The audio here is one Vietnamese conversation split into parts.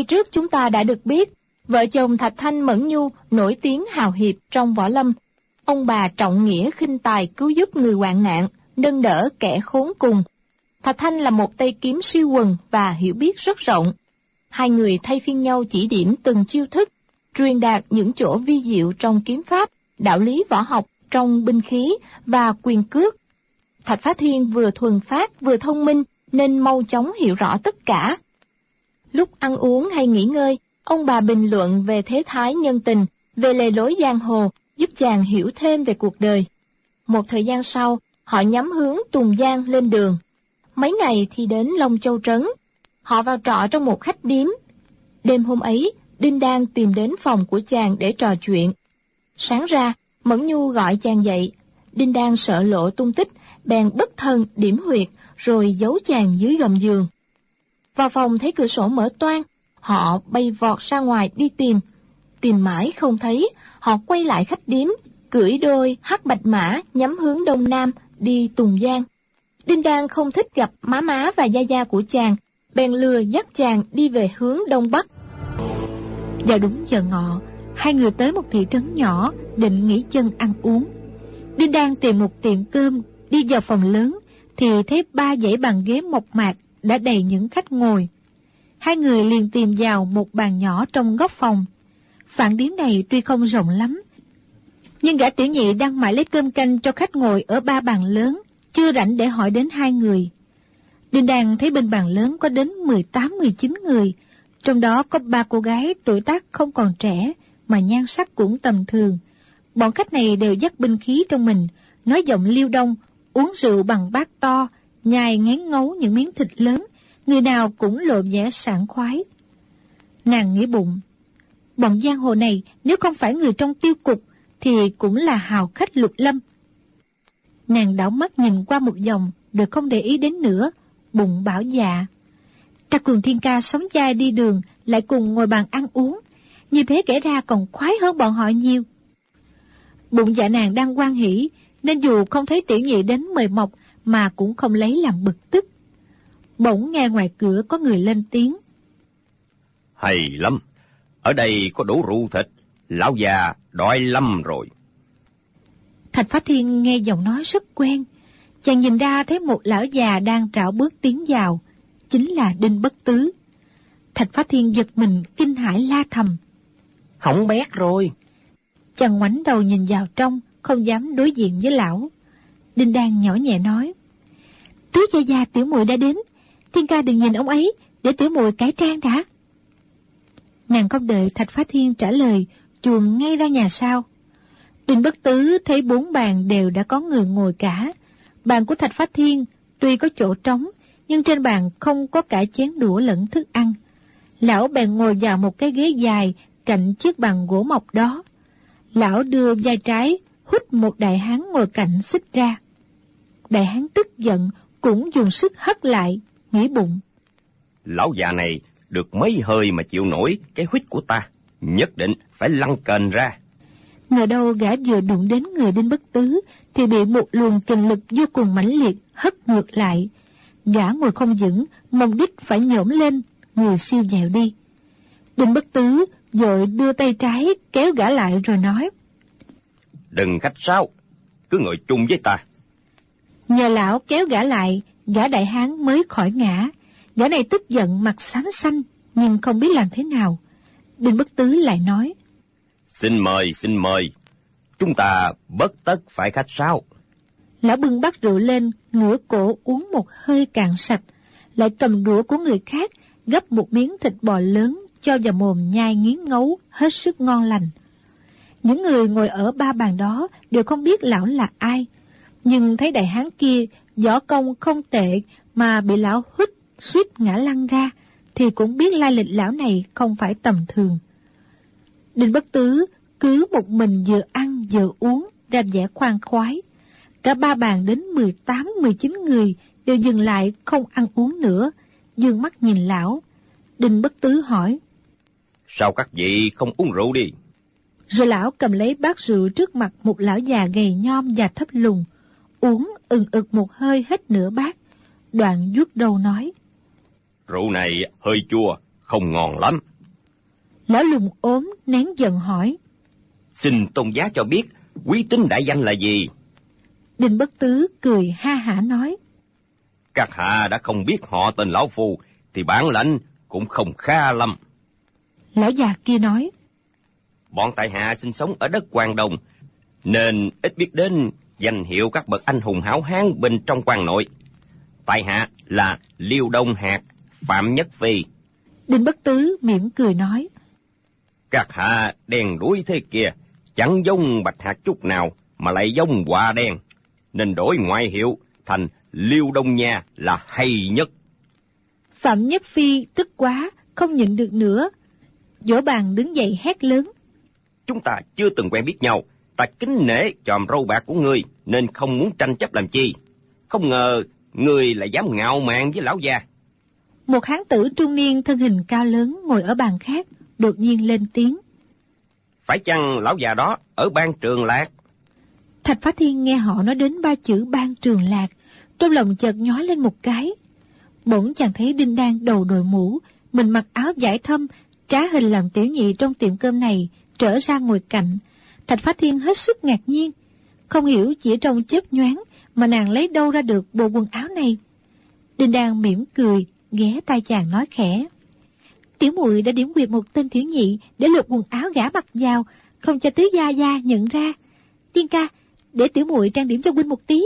Khi trước chúng ta đã được biết, vợ chồng Thạch Thanh Mẫn Nhu nổi tiếng hào hiệp trong võ lâm. Ông bà trọng nghĩa khinh tài cứu giúp người hoạn nạn, nâng đỡ kẻ khốn cùng. Thạch Thanh là một tay kiếm siêu quần và hiểu biết rất rộng. Hai người thay phiên nhau chỉ điểm từng chiêu thức, truyền đạt những chỗ vi diệu trong kiếm pháp, đạo lý võ học trong binh khí và quyền cước. Thạch Phá Thiên vừa thuần phát vừa thông minh nên mau chóng hiểu rõ tất cả. Lúc ăn uống hay nghỉ ngơi, ông bà bình luận về thế thái nhân tình, về lề lối giang hồ, giúp chàng hiểu thêm về cuộc đời. Một thời gian sau, họ nhắm hướng Tùng Giang lên đường. Mấy ngày thì đến Long Châu Trấn. Họ vào trọ trong một khách điếm. Đêm hôm ấy, Đinh Đan tìm đến phòng của chàng để trò chuyện. Sáng ra, Mẫn Nhu gọi chàng dậy. Đinh Đan sợ lộ tung tích, bèn bất thần điểm huyệt, rồi giấu chàng dưới gầm giường. Vào phòng thấy cửa sổ mở toang, họ bay vọt ra ngoài đi tìm. Tìm mãi không thấy, họ quay lại khách điếm, cưỡi đôi hắc bạch mã nhắm hướng đông nam, đi Tùng Giang. Đinh Đan không thích gặp má và gia của chàng, bèn lừa dắt chàng đi về hướng đông bắc. Vào đúng giờ ngọ, hai người tới một thị trấn nhỏ, định nghỉ chân ăn uống. Đinh Đan tìm một tiệm cơm, đi vào phòng lớn, thì thấy 3 dãy bàn ghế mộc mạc đã đầy những khách ngồi. Hai người liền tìm vào một bàn nhỏ trong góc phòng. Phản điếm này tuy không rộng lắm, nhưng gã tiểu nhị đang mãi lấy cơm canh cho khách ngồi ở 3 bàn lớn, chưa rảnh để hỏi đến hai người. Đinh Đan thấy bên bàn lớn có đến 18-19 người, trong đó có 3 cô gái tuổi tác không còn trẻ, mà nhan sắc cũng tầm thường. Bọn khách này đều dắt binh khí trong mình, nói giọng liêu đông, uống rượu bằng bát to, nhai ngén ngấu những miếng thịt lớn, người nào cũng lộ vẻ sảng khoái. Nàng nghĩ bụng, bọn giang hồ này nếu không phải người trong tiêu cục, thì cũng là hào khách lục lâm. Nàng đảo mắt nhìn qua một vòng, rồi không để ý đến nữa, bụng bảo dạ. Ta cùng Thiên Ca sống dai đi đường, lại cùng ngồi bàn ăn uống, như thế kể ra còn khoái hơn bọn họ nhiều. Bụng dạ nàng đang hoan hỉ, nên dù không thấy tiểu nhị đến mời mọc, mà cũng không lấy làm bực tức. Bỗng nghe ngoài cửa có người lên tiếng. Hay lắm, ở đây có đủ rượu thịt, lão già đói lắm rồi. Thạch Phá Thiên nghe giọng nói rất quen, chàng nhìn ra thấy một lão già đang trảo bước tiến vào, chính là Đinh Bất Tứ. Thạch Phá Thiên giật mình kinh hãi la thầm. Hỏng bét rồi. Chàng ngoảnh đầu nhìn vào trong, không dám đối diện với lão. Đinh Đan nhỏ nhẹ nói. Tứ gia tiểu muội đã đến, Thiên Ca đừng nhìn ông ấy, để tiểu muội cải trang đã. Nàng không đợi Thạch Phá Thiên trả lời, chuồn ngay ra nhà sau. Đinh Bất Tứ thấy 4 bàn đều đã có người ngồi cả. Bàn của Thạch Phá Thiên tuy có chỗ trống, nhưng trên bàn không có cả chén đũa lẫn thức ăn. Lão bèn ngồi vào một cái ghế dài cạnh chiếc bàn gỗ mộc đó. Lão đưa vai trái hút một đại hán ngồi cạnh xích ra. Đại hán tức giận cũng dùng sức hất lại, nghĩ bụng. Lão già này được mấy hơi mà chịu nổi cái huýt của ta, nhất định phải lăn kềnh ra. Ngờ đâu gã vừa đụng đến người Đinh Bất Tứ thì bị một luồng kình lực vô cùng mãnh liệt hất ngược lại. Gã ngồi không vững, mông đít phải nhổm lên, người siêu dẹo đi. Đinh Bất Tứ vội đưa tay trái kéo gã lại rồi nói. Đừng khách sáo, cứ ngồi chung với ta. Nhờ lão kéo gã lại, gã đại hán mới khỏi ngã. Gã này tức giận mặt xám xanh, nhưng không biết làm thế nào. Đinh Bất Tứ lại nói. Xin mời, chúng ta bất tất phải khách sáo. Lão bưng bát rượu lên, ngửa cổ uống một hơi cạn sạch, lại cầm đũa của người khác, gấp một miếng thịt bò lớn, cho vào mồm nhai nghiến ngấu, hết sức ngon lành. Những người ngồi ở 3 bàn đó đều không biết lão là ai, nhưng thấy đại hán kia võ công không tệ mà bị lão hút suýt ngã lăn ra, thì cũng biết lai lịch lão này không phải tầm thường. Đinh Bất Tứ cứ một mình vừa ăn vừa uống, ra vẻ khoan khoái. Cả 3 bàn đến 18-19 người đều dừng lại không ăn uống nữa, dương mắt nhìn lão. Đinh Bất Tứ hỏi. Sao các vị không uống rượu đi? Rồi lão cầm lấy bát rượu trước mặt một lão già gầy nhom và thấp lùn, uống ực một hơi hết nửa bát, đoạn vuốt đầu nói. Rượu này hơi chua, không ngon lắm. Lão lùng ốm nén giận hỏi: Xin tôn giá cho biết quý tính đại danh là gì? Đinh Bất Tứ cười ha hả nói: Các hạ đã không biết họ tên lão phu thì bản lãnh cũng không khá lắm. Lão già kia nói: Bọn tại hạ sinh sống ở đất Quan Đông, nên ít biết đến danh hiệu các bậc anh hùng hảo hán bên trong quan nội. Tại hạ là Liêu Đông Hạc, Phạm Nhất Phi. Đinh Bất Tứ mỉm cười nói: Các hạ đen đuổi thế kia, chẳng giống Bạch Hạc chút nào mà lại giống Quạ Đen, nên đổi ngoại hiệu thành Liêu Đông Nha là hay nhất. Phạm Nhất Phi tức quá, không nhịn được nữa, vỗ bàn đứng dậy hét lớn: Chúng ta chưa từng quen biết nhau, ta kính nể chòm râu bạc của ngươi nên không muốn tranh chấp làm chi. Không ngờ ngươi lại dám ngạo mạn với lão già. Một hán tử trung niên thân hình cao lớn ngồi ở bàn khác, đột nhiên lên tiếng: Phải chăng lão già đó ở Ban Trường Lạc? Thạch Phá Thiên nghe họ nói đến 3 chữ Ban Trường Lạc, trong lòng chợt nhói lên một cái. Bỗng chàng thấy Đinh Đan đầu đội mũ, mình mặc áo vải thâm, trá hình làm tiểu nhị trong tiệm cơm này, trở ra ngồi cạnh. Thạch Phá Thiên hết sức ngạc nhiên, không hiểu chỉ trong chớp nhoáng mà nàng lấy đâu ra được bộ quần áo này. Đinh Đan mỉm cười, ghé tai chàng nói khẽ: Tiểu muội đã điểm quyệt một tên tiểu nhị để lột quần áo gã mặc vào, không cho tứ gia gia nhận ra. Tiên ca, để tiểu muội trang điểm cho huynh một tí.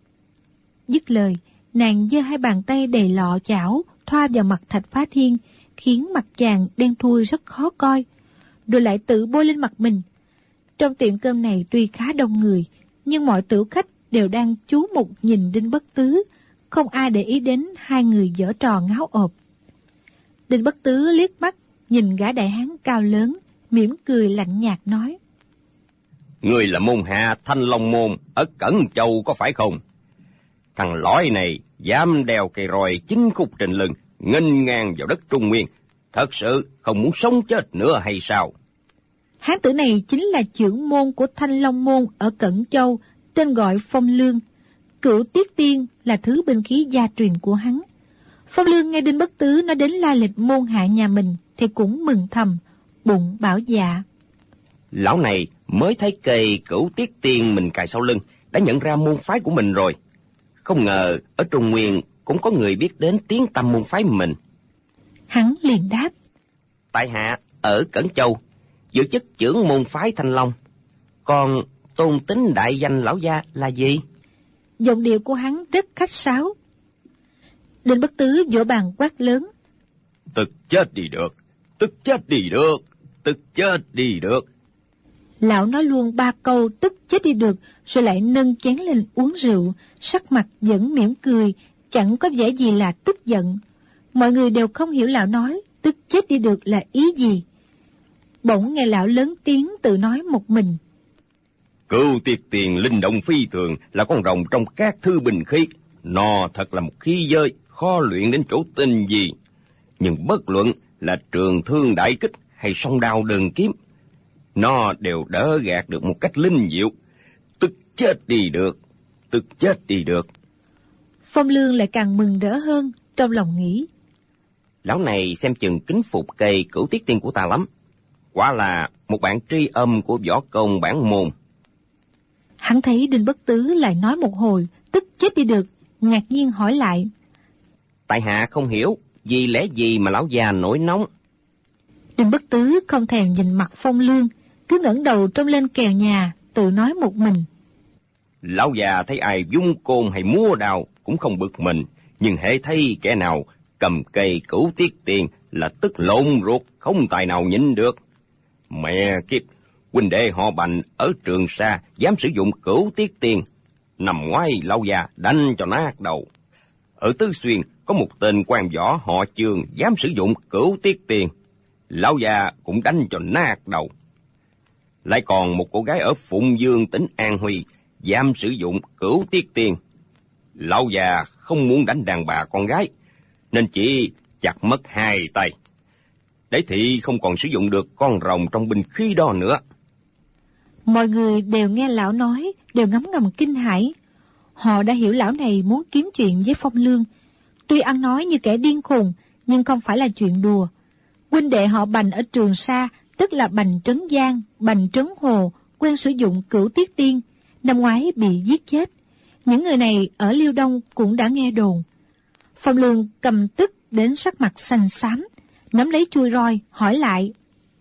Dứt lời, nàng giơ 2 bàn tay đầy lọ chảo thoa vào mặt Thạch Phá Thiên, khiến mặt chàng đen thui rất khó coi, rồi lại tự bôi lên mặt mình. Trong tiệm cơm này tuy khá đông người, nhưng mọi tửu khách đều đang chú mục nhìn Đinh Bất Tứ, không ai để ý đến 2 người giở trò ngáo ộp. Đinh Bất Tứ liếc mắt nhìn gã đại hán cao lớn, mỉm cười lạnh nhạt nói: Ngươi là môn hạ Thanh Long môn ở Cẩn Châu có phải không? Thằng lõi này dám đeo cây roi 9 khúc trên lưng, nghênh ngang vào đất Trung Nguyên, thật sự không muốn sống chết nữa hay sao? Hán tử này chính là trưởng môn của Thanh Long môn ở Cẩn Châu, tên gọi Phong Lương. Cửu Tiết Tiên là thứ binh khí gia truyền của hắn. Phong Lương nghe Đinh Bất Tứ nói đến la lịch môn hạ nhà mình thì cũng mừng thầm, bụng bảo dạ: Lão này mới thấy cây Cửu Tiết Tiên mình cài sau lưng đã nhận ra môn phái của mình rồi. Không ngờ ở Trung Nguyên cũng có người biết đến tiếng tăm môn phái mình. Hắn liền đáp: Tại hạ ở Cẩn Châu, giữ chức trưởng môn phái Thanh Long. Còn tôn tính đại danh lão gia là gì? Giọng điệu của hắn rất khách sáo. Đinh Bất Tứ vỗ bàn quát lớn: Tức chết đi được, tức chết đi được, tức chết đi được. Lão nói luôn 3 câu tức chết đi được, rồi lại nâng chén lên uống rượu, sắc mặt vẫn mỉm cười, chẳng có vẻ gì là tức giận. Mọi người đều không hiểu lão nói tức chết đi được là ý gì. Bỗng nghe lão lớn tiếng tự nói một mình: Cửu Tiết Tiền linh động phi thường, là con rồng trong các thư bình khí. Nó thật là một khí giới, khó luyện đến chỗ tinh gì. Nhưng bất luận là trường thương đại kích hay song đao đơn kiếm, nó đều đỡ gạt được một cách linh diệu. Tức chết đi được, tức chết đi được. Phong Lương lại càng mừng rỡ hơn, trong lòng nghĩ: Lão này xem chừng kính phục cây Cửu Tiết Tiên của ta lắm. Quả là một bạn tri âm của võ công bản môn. Hắn thấy Đinh Bất Tứ lại nói một hồi tức chết đi được, ngạc nhiên hỏi lại: Tại hạ không hiểu, vì lẽ gì mà lão già nổi nóng? Đinh Bất Tứ không thèm nhìn mặt Phong Lương, cứ ngẩng đầu trông lên kèo nhà, tự nói một mình: Lão già thấy ai vung côn hay múa đào cũng không bực mình, nhưng hễ thấy kẻ nào cầm cây Cửu Tiết Tiền là tức lộn ruột, không tài nào nhịn được. Mẹ kiếp, huynh đệ họ Bành ở Trường Sa dám sử dụng Cửu Tiết Tiền, nằm ngoái lão già đánh cho nát đầu. Ở Tứ Xuyên có một tên quan võ họ Chương dám sử dụng Cửu Tiết Tiền, lão già cũng đánh cho nát đầu. Lại còn một cô gái ở Phụng Dương tỉnh An Huy dám sử dụng Cửu Tiết Tiền. Lão già không muốn đánh đàn bà con gái, nên chỉ chặt mất 2 tay. Đấy thì không còn sử dụng được con rồng trong binh khí đó nữa. Mọi người đều nghe lão nói, đều ngấm ngầm kinh hãi. Họ đã hiểu lão này muốn kiếm chuyện với Phong Lương. Tuy ăn nói như kẻ điên khùng, nhưng không phải là chuyện đùa. Huynh đệ họ Bành ở Trường Sa, tức là Bành Trấn Giang, Bành Trấn Hồ, quen sử dụng Cửu Tiết Tiên, năm ngoái bị giết chết. Những người này ở Liêu Đông cũng đã nghe đồn. Phong Lương cầm tức đến sắc mặt xanh xám, nắm lấy chuôi roi, hỏi lại.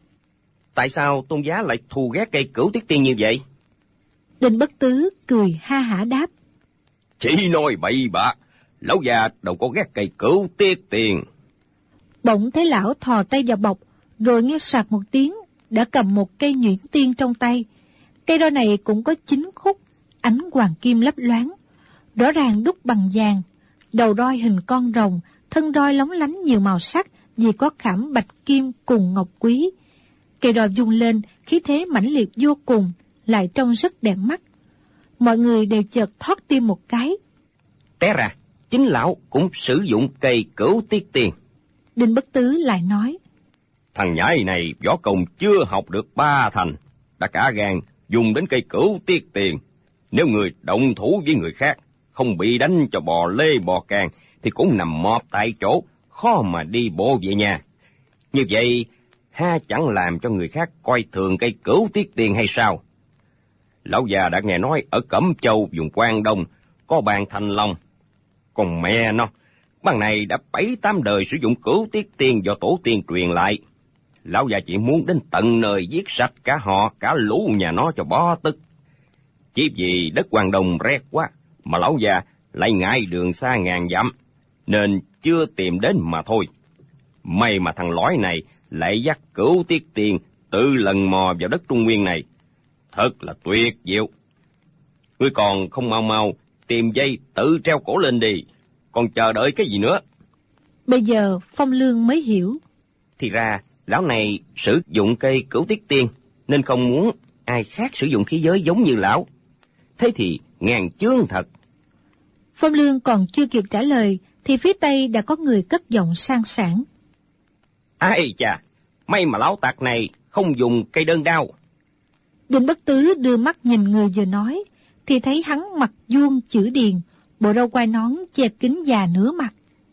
Tại sao tôn giá lại thù ghét cây Cửu Tiết Tiên như vậy? Đinh Bất Tứ cười ha hả đáp. Chỉ nói bậy bạ, lão già đâu có ghét cây Cửu Tiết Tiên. Bỗng thấy lão thò tay vào bọc, rồi nghe soạt một tiếng, đã cầm một cây nhuyễn tiên trong tay. Cây roi này cũng có 9 khúc, ánh hoàng kim lấp loáng, rõ ràng đúc bằng vàng. Đầu roi hình con rồng, thân roi lóng lánh nhiều màu sắc vì có khảm bạch kim cùng ngọc quý. Cây roi vung lên, khí thế mãnh liệt vô cùng, lại trông rất đẹp mắt. Mọi người đều chợt thoát tim một cái. Té ra, chính lão cũng sử dụng cây Cửu Tiết Tiên. Đinh Bất Tứ lại nói. Thằng nhãi này võ công chưa học được 3 thành, đã cả gan dùng đến cây Cửu Tiết Tiên. Nếu người động thủ với người khác, không bị đánh cho bò lê bò càng, thì cũng nằm mọp tại chỗ, khó mà đi bộ về nhà. Như vậy, ha chẳng làm cho người khác coi thường cây Cửu Tiết Tiên hay sao? Lão già đã nghe nói ở Cẩm Châu vùng Quang Đông có bàn Thanh Long. Còn mẹ nó, bàn này đã 7-8 đời sử dụng Cửu Tiết Tiên do tổ tiên truyền lại. Lão già chỉ muốn đến tận nơi giết sạch cả họ, cả lũ nhà nó cho bó tức. Chỉ vì đất Quang Đông rét quá, mà lão già lại ngại đường xa ngàn dặm, nên chưa tìm đến mà thôi. May mà thằng lõi này lại dắt Cửu Tiết Tiên tự lần mò vào đất Trung Nguyên này. Thật là tuyệt diệu. Ngươi còn không mau mau tìm dây tự treo cổ lên đi, còn chờ đợi cái gì nữa? Bây giờ Phong Lương mới hiểu. Thì ra, lão này sử dụng cây Cửu Tiết Tiên, nên không muốn ai khác sử dụng khí giới giống như lão. Thế thì ngàn chướng thật. Phong Lương còn chưa kịp trả lời, thì phía Tây đã có người cất giọng sang sảng. Ai chà, may mà lão tặc này không dùng cây đơn đao. Đinh Bất Tứ đưa mắt nhìn người vừa nói, thì thấy hắn mặt vuông chữ điền, bộ râu quai nón che kín già nửa mặt.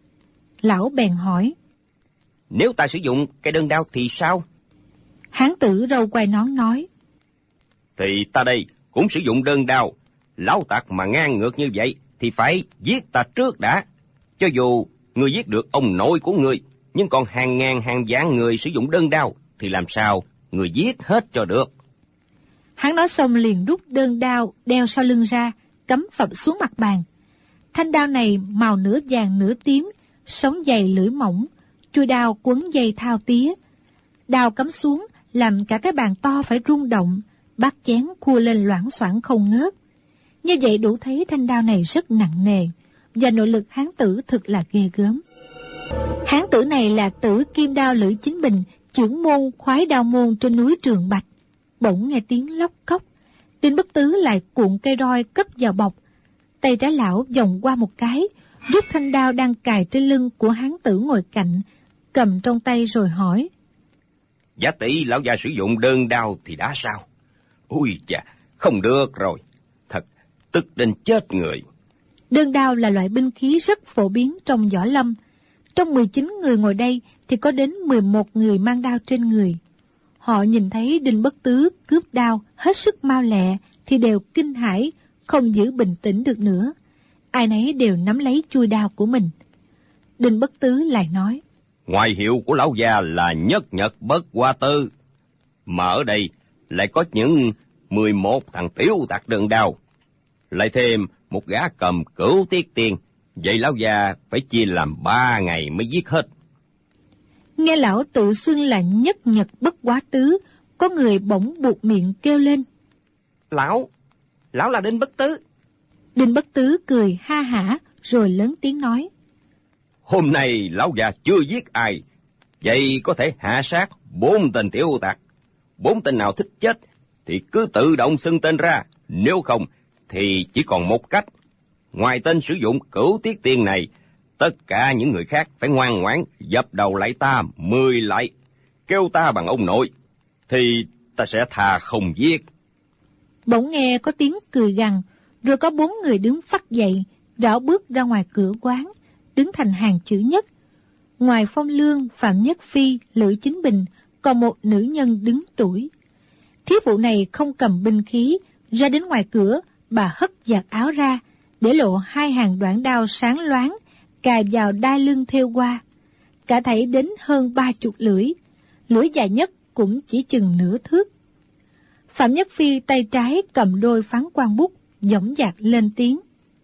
Lão bèn hỏi. Nếu ta sử dụng cây đơn đao thì sao? Hán tử râu quai nón nói. Thì ta đây cũng sử dụng đơn đao. Lão tặc mà ngang ngược như vậy thì phải giết ta trước đã. Cho dù ngươi giết được ông nội của ngươi, nhưng còn hàng ngàn hàng vạn người sử dụng đơn đao, thì làm sao người giết hết cho được? Hắn nói xong liền rút đơn đao đeo sau lưng ra, cắm phập xuống mặt bàn. Thanh đao này màu nửa vàng nửa tím, sống dày lưỡi mỏng, chuôi đao quấn dây thao tía. Đao cắm xuống làm cả cái bàn to phải rung động, bát chén khua lên loảng xoảng không ngớt. Như vậy đủ thấy thanh đao này rất nặng nề, và nội lực hán tử thực là ghê gớm. Hán tử này là Tử Kim Đao Lữ Chính Bình, chưởng môn khoái đao môn trên núi Trường Bạch. Bỗng nghe tiếng lóc cóc, Đinh Bất Tứ lại cuộn cây roi cất vào bọc. Tay trái lão vòng qua một cái, rút thanh đao đang cài trên lưng của hán tử ngồi cạnh, cầm trong tay rồi hỏi. Giả tỷ lão già sử dụng đơn đao thì đã sao? Ui chà, không được rồi. Thật tức đến chết người. Đơn đao là loại binh khí rất phổ biến trong võ lâm. Trong 19 người ngồi đây thì có đến 11 người mang đao trên người. Họ nhìn thấy Đinh Bất Tứ cướp đao hết sức mau lẹ thì đều kinh hãi, không giữ bình tĩnh được nữa. Ai nấy đều nắm lấy chuôi đao của mình. Đinh Bất Tứ lại nói. Ngoại hiệu của lão già là nhất nhật bất qua tư, mà ở đây lại có những 11 thằng tiểu tặc đơn đao, lại thêm một gã cầm Cửu Tiết Tiên. Vậy lão già phải chia làm 3 ngày mới giết hết. Nghe lão tự xưng là nhất nhật bất quá tứ, có người bỗng buột miệng kêu lên. Lão là Đinh Bất Tứ. Đinh Bất Tứ cười ha hả, rồi lớn tiếng nói. Hôm nay lão già chưa giết ai, vậy có thể hạ sát 4 tên tiểu tặc. 4 tên nào thích chết thì cứ tự động xưng tên ra, nếu không thì chỉ còn một cách. Ngoài tên sử dụng Cửu Tiết Tiên này, tất cả những người khác phải ngoan ngoãn dập đầu lại ta 10 lại, kêu ta bằng ông nội, thì ta sẽ tha không giết. Bỗng nghe có tiếng cười gằn, rồi có 4 người đứng phắt dậy, rảo bước ra ngoài cửa quán, đứng thành hàng chữ nhất. ngoài Phong Lương, Phạm Nhất Phi, Lữ Chính Bình, còn một nữ nhân đứng tuổi. Thiếu phụ này không cầm binh khí, ra đến ngoài cửa, bà hất vạt áo ra, để lộ 2 hàng đoạn đao sáng loáng, cài vào đai lưng thêu hoa. Cả thảy đến hơn 30 lưỡi, lưỡi dài nhất cũng chỉ chừng nửa thước. Phạm Nhất Phi tay trái cầm đôi phán quan bút, dõng dạc lên tiếng.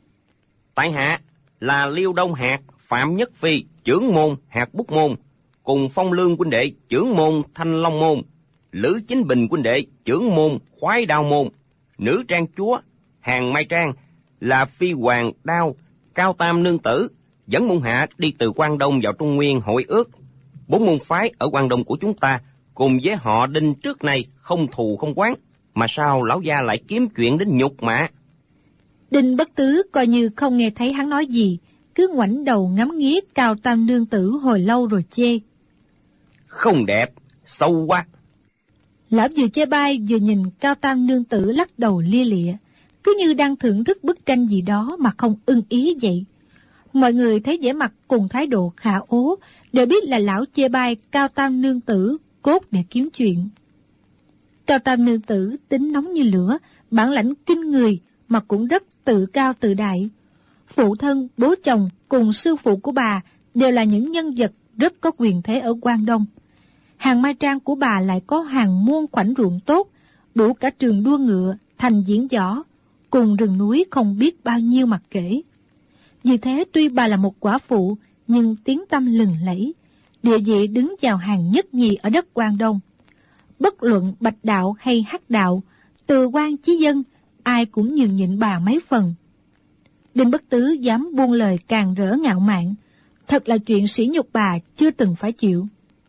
Tại hạ là Liêu Đông Hạt, Phạm Nhất Phi, trưởng môn Hạt Bút Môn, cùng Phong Lương huynh đệ trưởng môn Thanh Long Môn, Lữ Chính Bình huynh đệ trưởng môn Khoái Đao Môn, nữ trang chúa Hàng Mai Trang là phi hoàng đao Cao Tam nương tử, dẫn môn hạ đi từ Quan Đông vào Trung Nguyên hội ước. 4 môn phái ở Quan Đông của chúng ta cùng với họ Đinh trước nay không thù không oán, mà sao lão gia lại kiếm chuyện đến nhục mạ? Đinh Bất Tứ coi như không nghe thấy hắn nói gì, cứ ngoảnh đầu ngắm nghía Cao Tam nương tử hồi lâu rồi chê. Không đẹp, xấu quá. Lão vừa chê bai vừa nhìn Cao Tam nương tử lắc đầu lia lịa, cứ như đang thưởng thức bức tranh gì đó mà không ưng ý vậy. Mọi người thấy vẻ mặt cùng thái độ khả ố, đều biết là lão chê bai Cao Tam nương tử cốt để kiếm chuyện. Cao Tam nương tử tính nóng như lửa, bản lãnh kinh người mà cũng rất tự cao tự đại. Phụ thân, bố chồng cùng sư phụ của bà đều là những nhân vật rất có quyền thế ở Quan Đông. Hàng Mai Trang của bà lại có hàng muôn khoảnh ruộng tốt, đủ cả trường đua ngựa, thành diễn võ, cùng rừng núi không biết bao nhiêu mặt kể. Vì thế tuy bà là một quả phụ, nhưng tiếng tăm lừng lẫy, địa vị đứng vào hàng nhất nhì ở đất Quan Đông. Bất luận bạch đạo hay hắc đạo, từ quan chí dân, ai cũng nhường nhịn bà mấy phần. Đinh Bất Tứ dám buông lời càng rỡ ngạo mạn, thật là chuyện sỉ nhục bà chưa từng phải chịu.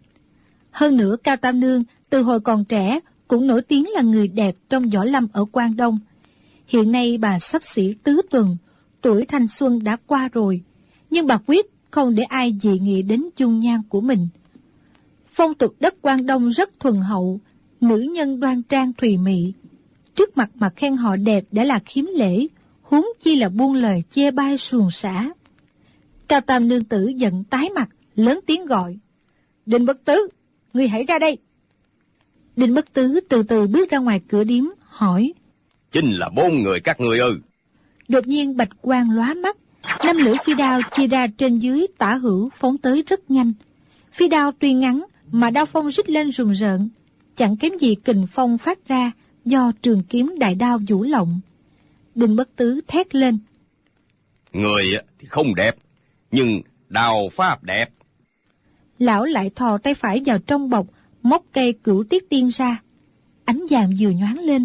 Hơn nữa Cao Tam Nương từ hồi còn trẻ cũng nổi tiếng là người đẹp trong võ lâm ở Quan Đông. Hiện nay bà sắp xỉ tứ tuần, tuổi thanh xuân đã qua rồi, nhưng bà quyết không để ai dị nghị đến dung nhan của mình. Phong tục đất Quan Đông rất thuần hậu, nữ nhân đoan trang thùy mị. Trước mặt mà khen họ đẹp đã là khiếm lễ, huống chi là buông lời chê bai suồng sã. Cao Tam nương tử giận tái mặt, lớn tiếng gọi. Đinh Bất Tứ, ngươi hãy ra đây. Đinh Bất Tứ từ từ bước ra ngoài cửa điếm, hỏi. Chính là 4 người các ngươi ư? Đột nhiên bạch quang lóa mắt, 5 lưỡi phi đao chia ra trên dưới tả hữu phóng tới rất nhanh. Phi đao tuy ngắn mà đao phong rít lên rùng rợn, chẳng kém gì kình phong phát ra do trường kiếm đại đao vũ lộng. Đinh Bất Tứ thét lên. Người thì không đẹp, nhưng đao pháp đẹp. Lão lại thò tay phải vào trong bọc, móc cây Cửu Tiết Tiên ra. Ánh vàng vừa nhoáng lên,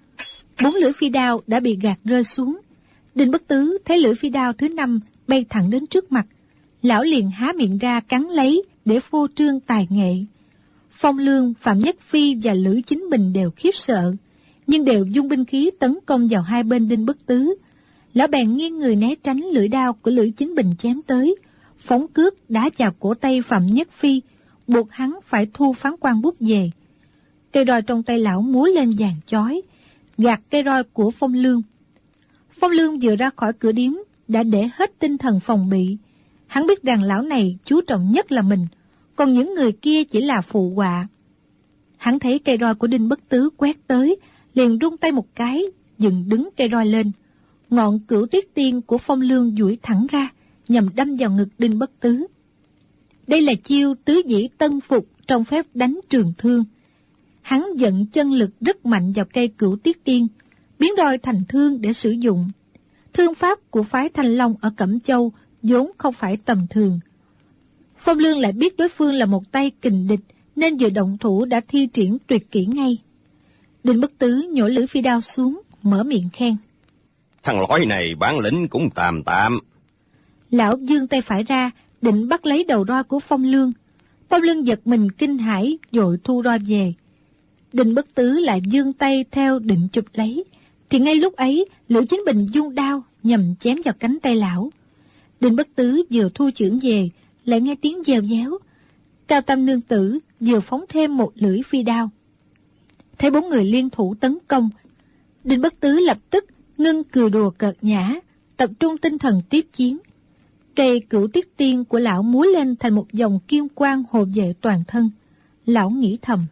4 lưỡi phi đao đã bị gạt rơi xuống. Đinh Bất Tứ thấy lưỡi phi đao thứ 5 bay thẳng đến trước mặt, lão liền há miệng ra cắn lấy để phô trương tài nghệ. Phong Lương, Phạm Nhất Phi và Lữ Chính Bình đều khiếp sợ, nhưng đều dung binh khí tấn công vào hai bên Đinh Bất Tứ. Lão bèn nghiêng người né tránh lưỡi đao của Lữ Chính Bình chém tới, phóng cước đá vào cổ tay Phạm Nhất Phi, buộc hắn phải thu phán quan bút về. Cây roi trong tay lão múa lên vàng chói, gạt cây roi của Phong Lương. Phong Lương vừa ra khỏi cửa điếm đã để hết tinh thần phòng bị. Hắn biết rằng lão này chú trọng nhất là mình, còn những người kia chỉ là phụ họa. Hắn thấy cây roi của Đinh Bất Tứ quét tới, liền rung tay một cái, dựng đứng cây roi lên. Ngọn Cửu Tiết Tiên của Phong Lương duỗi thẳng ra, nhằm đâm vào ngực Đinh Bất Tứ. Đây là chiêu tứ dĩ tân phục trong phép đánh trường thương. Hắn dẫn chân lực rất mạnh vào cây Cửu Tiết Tiên, biến roi thành thương để sử dụng. Thương pháp của phái Thanh Long ở Cẩm Châu vốn không phải tầm thường. Phong Lương lại biết đối phương là một tay kình địch, nên vừa động thủ đã thi triển tuyệt kỹ ngay. Đinh Bất Tứ nhổ lưỡi phi đao xuống, mở miệng khen. Thằng lõi này bản lĩnh cũng tạm tạm. Lão giương tay phải ra, định bắt lấy đầu roi của Phong Lương. Phong Lương giật mình kinh hãi, vội thu roi về. Đinh Bất Tứ lại giương tay theo định chụp lấy, thì ngay lúc ấy Lữ Chính Bình vung đao nhằm chém vào cánh tay lão. Đinh Bất Tứ vừa thu chưởng về, lại nghe tiếng dèo déo. Cao Tam nương tử vừa phóng thêm một lưỡi phi đao. Thấy 4 người liên thủ tấn công, Đinh Bất Tứ lập tức ngưng cười đùa cợt nhã, tập trung tinh thần tiếp chiến. Cây Cửu Tiết Tiên của lão múa lên thành một dòng kim quang hộ vệ toàn thân. Lão nghĩ thầm: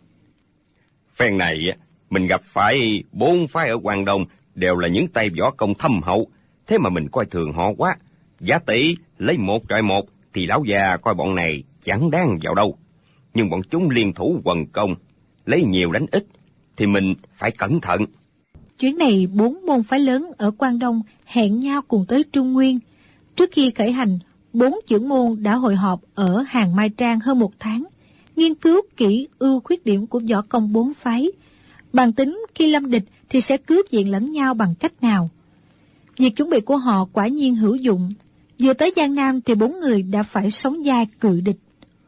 Phen này mình gặp phải 4 phái ở Quang Đông đều là những tay võ công thâm hậu, thế mà mình coi thường họ quá. Giả tỷ lấy 1 trọi 1 thì lão già coi bọn này chẳng đáng vào đâu. Nhưng bọn chúng liên thủ quần công, lấy nhiều đánh ít, thì mình phải cẩn thận. Chuyến này 4 môn phái lớn ở Quang Đông hẹn nhau cùng tới Trung Nguyên. Trước khi khởi hành, 4 chưởng môn đã hội họp ở Hàng Mai Trang hơn 1 tháng, nghiên cứu kỹ ưu khuyết điểm của võ công 4 phái, bàn tính khi lâm địch thì sẽ cướp diện lẫn nhau bằng cách nào. Việc chuẩn bị của họ quả nhiên hữu dụng. Vừa tới Giang Nam thì 4 người đã phải sống vai cự địch.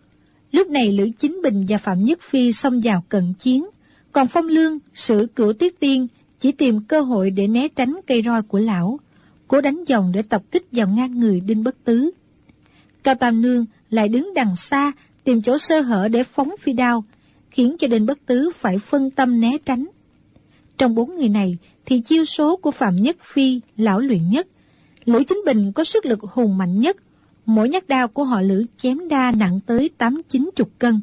Lúc này Lữ Chính Bình và Phạm Nhất Phi xông vào cận chiến, còn Phong Lương, Sử Cửu Tiết Tiên chỉ tìm cơ hội để né tránh cây roi của lão, cố đánh vòng để tập kích vào ngang người Đinh Bất Tứ. Cao Tam Nương lại đứng đằng xa tìm chỗ sơ hở để phóng phi đao, khiến cho Đinh Bất Tứ phải phân tâm né tránh. Trong 4 người này thì chiêu số của Phạm Nhất Phi lão luyện nhất, Lữ Chính Bình có sức lực hùng mạnh nhất, mỗi nhát đao của họ Lữ chém đa nặng tới 80-90 cân.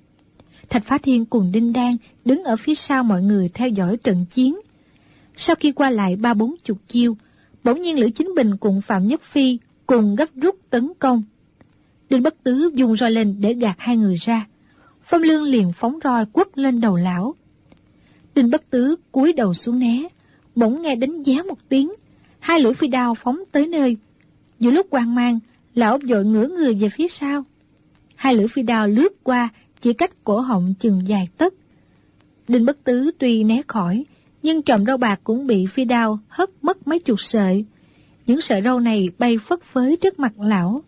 Thạch Phá Thiên cùng Đinh Đan đứng ở phía sau mọi người theo dõi trận chiến. Sau khi qua lại 30-40 chiêu, bỗng nhiên Lữ Chính Bình cùng Phạm Nhất Phi cùng gấp rút tấn công. Đinh Bất Tứ dùng roi lên để gạt 2 người ra. Phong Lương liền phóng roi quất lên đầu lão. Đinh Bất Tứ cúi đầu xuống né, bỗng nghe đánh giá một tiếng, 2 lưỡi phi đao phóng tới nơi. Giữa lúc hoang mang, lão vội ngửa người về phía sau. 2 lưỡi phi đao lướt qua, chỉ cách cổ họng chừng vài tấc. Đinh Bất Tứ tuy né khỏi, nhưng chòm râu bạc cũng bị phi đao hất mất mấy chục sợi. Những sợi râu này bay phất phới trước mặt lão.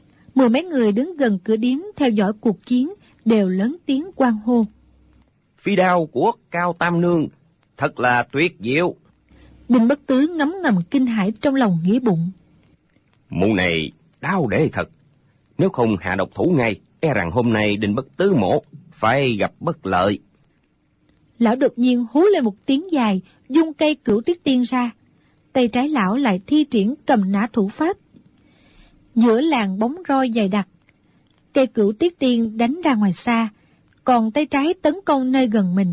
10 mấy người đứng gần cửa điếm theo dõi cuộc chiến đều lớn tiếng hoan hô: Phi đao của Cao Tam Nương thật là tuyệt diệu. Đinh Bất Tứ ngấm ngầm kinh hãi trong lòng nghĩ bụng: Mụ này đao để thật, nếu không hạ độc thủ ngay, e rằng hôm nay Đinh Bất Tứ mộ phải gặp bất lợi. Lão đột nhiên hú lên một tiếng dài, dung cây Cửu Tiết Tiên ra. Tay trái lão lại thi triển cầm nã thủ pháp. Giữa làn bóng roi dày đặc, cây Cửu Tiết Tiên đánh ra ngoài xa, còn tay trái tấn công nơi gần mình.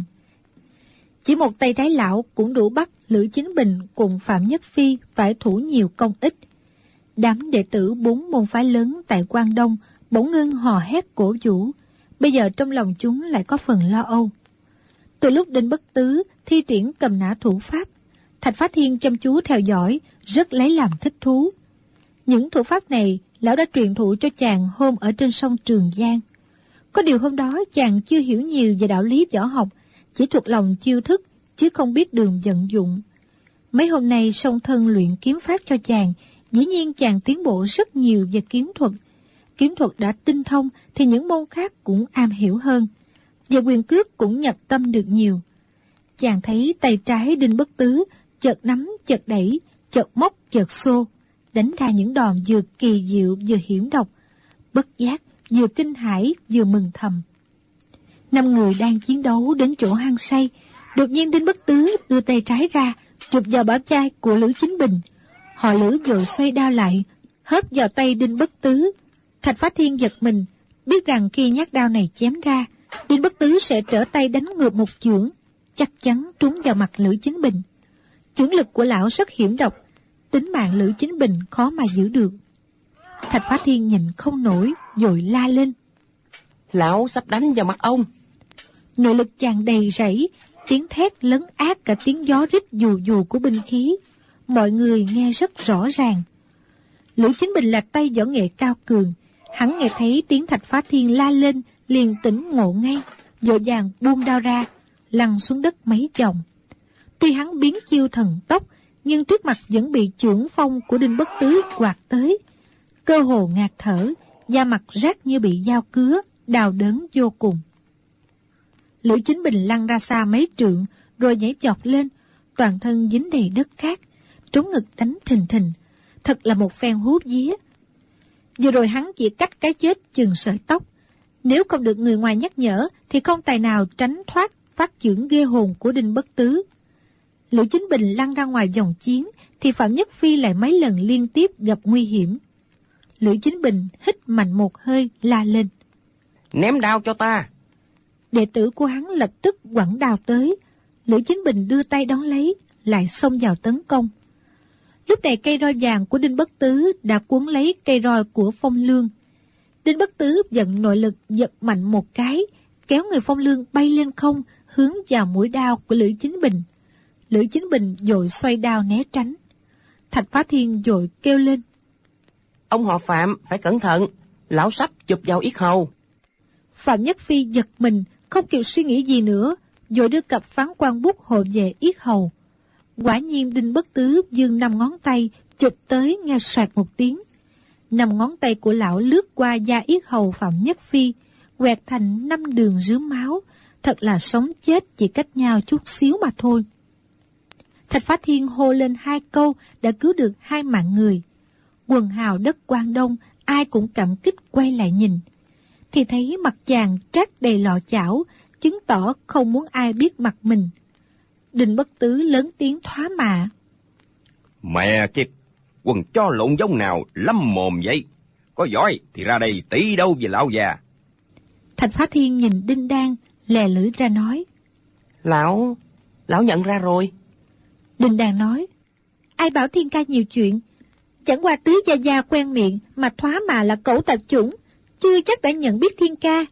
Chỉ một tay trái lão cũng đủ bắt Lữ Chính Bình cùng Phạm Nhất Phi phải thủ nhiều công ít. Đám đệ tử 4 môn phái lớn tại Quang Đông bỗng ngưng hò hét cổ vũ, bây giờ trong lòng chúng lại có phần lo âu. Từ lúc Đinh Bất Tứ thi triển cầm nã thủ pháp, Thạch Phá Thiên chăm chú theo dõi, rất lấy làm thích thú. Những thủ pháp này lão đã truyền thụ cho chàng hôm ở trên sông Trường Giang. Có điều hôm đó chàng chưa hiểu nhiều về đạo lý võ học, chỉ thuộc lòng chiêu thức, chứ không biết đường vận dụng. Mấy hôm nay song thân luyện kiếm pháp cho chàng, dĩ nhiên chàng tiến bộ rất nhiều về kiếm thuật. Kiếm thuật đã tinh thông thì những môn khác cũng am hiểu hơn. Về quyền cước cũng nhập tâm được nhiều. Chàng thấy tay trái Đinh Bất Tứ chợt nắm chợt đẩy, chợt móc chợt xô, đánh ra những đòn vừa kỳ diệu vừa hiểm độc, bất giác vừa kinh hãi vừa mừng thầm. 5 người đang chiến đấu đến chỗ hang say, đột nhiên Đinh Bất Tứ đưa tay trái ra, chụp vào bả vai của Lữ Chính Bình. Họ Lữ vội xoay đao lại, hớp vào tay Đinh Bất Tứ. Thạch Phá Thiên giật mình, biết rằng khi nhát đao này chém ra, Đinh Bất Tứ sẽ trở tay đánh ngược một chưởng, chắc chắn trúng vào mặt Lữ Chính Bình. Chưởng lực của lão rất hiểm độc, tính mạng Lữ Chính Bình khó mà giữ được. Thạch Phá Thiên nhìn không nổi, vội la lên: Lão sắp đánh vào mặt ông. Nội lực tràn đầy rẫy, tiếng thét lấn át cả tiếng gió rít dù dù của binh khí. Mọi người nghe rất rõ ràng. Lữ Chính Bình là tay võ nghệ cao cường, hắn nghe thấy tiếng Thạch Phá Thiên la lên, liền tỉnh ngộ ngay, vội vàng buông đao ra, lăn xuống đất mấy vòng. Tuy hắn biến chiêu thần tốc, nhưng trước mặt vẫn bị chưởng phong của Đinh Bất Tứ quạt tới, cơ hồ ngạt thở, da mặt rát như bị dao cứa, đau đớn vô cùng. Lữ Chính Bình lăn ra xa mấy trượng, rồi nhảy chọt lên, toàn thân dính đầy đất cát, trống ngực đánh thình thình, thật là một phen hú vía. Vừa rồi hắn chỉ cách cái chết chừng sợi tóc, nếu không được người ngoài nhắc nhở thì không tài nào tránh thoát phát chưởng ghê hồn của Đinh Bất Tứ. Lữ Chính Bình lăn ra ngoài vòng chiến thì Phạm Nhất Phi lại mấy lần liên tiếp gặp nguy hiểm. Lữ Chính Bình hít mạnh một hơi la lên: Ném đao cho ta! Đệ tử của hắn lập tức quẳng đao tới. Lữ Chính Bình đưa tay đón lấy, lại xông vào tấn công. Lúc này cây roi vàng của Đinh Bất Tứ đã cuốn lấy cây roi của Phong Lương. Đinh Bất Tứ vận nội lực giật mạnh một cái, kéo người Phong Lương bay lên không, hướng vào mũi đao của Lữ Chính Bình. Lữ Chính Bình vội xoay đao né tránh. Thạch Phá Thiên vội kêu lên: Ông họ Phạm, phải cẩn thận, lão sắp chụp vào yết hầu. Phạm Nhất Phi giật mình, không kịp suy nghĩ gì nữa, vội đưa cặp phán quan bút hộ về yết hầu. Quả nhiên Đinh Bất Tứ giương 5 ngón tay, chụp tới nghe soạt một tiếng. 5 ngón tay của lão lướt qua da yết hầu Phạm Nhất Phi, quẹt thành 5 đường rướm máu, thật là sống chết chỉ cách nhau chút xíu mà thôi. Thạch Phá Thiên hô lên 2 câu đã cứu được 2 mạng người. Quần hào đất Quang Đông ai cũng cảm kích quay lại nhìn, thì thấy mặt chàng trát đầy lọ chảo, chứng tỏ không muốn ai biết mặt mình. Đinh Bất Tứ lớn tiếng thoá mạ: Mẹ kiếp, quần cho lộn giống nào lắm mồm vậy? Có giỏi thì ra đây tỷ đâu về lão già. Thạch Phá Thiên nhìn Đinh Đan, lè lưỡi ra nói: Lão nhận ra rồi. Đinh Đan nói: Ai bảo Thiên ca nhiều chuyện, chẳng qua Tứ gia gia quen miệng mà thoá mà là cẩu tạp chủng, chưa chắc đã nhận biết Thiên ca.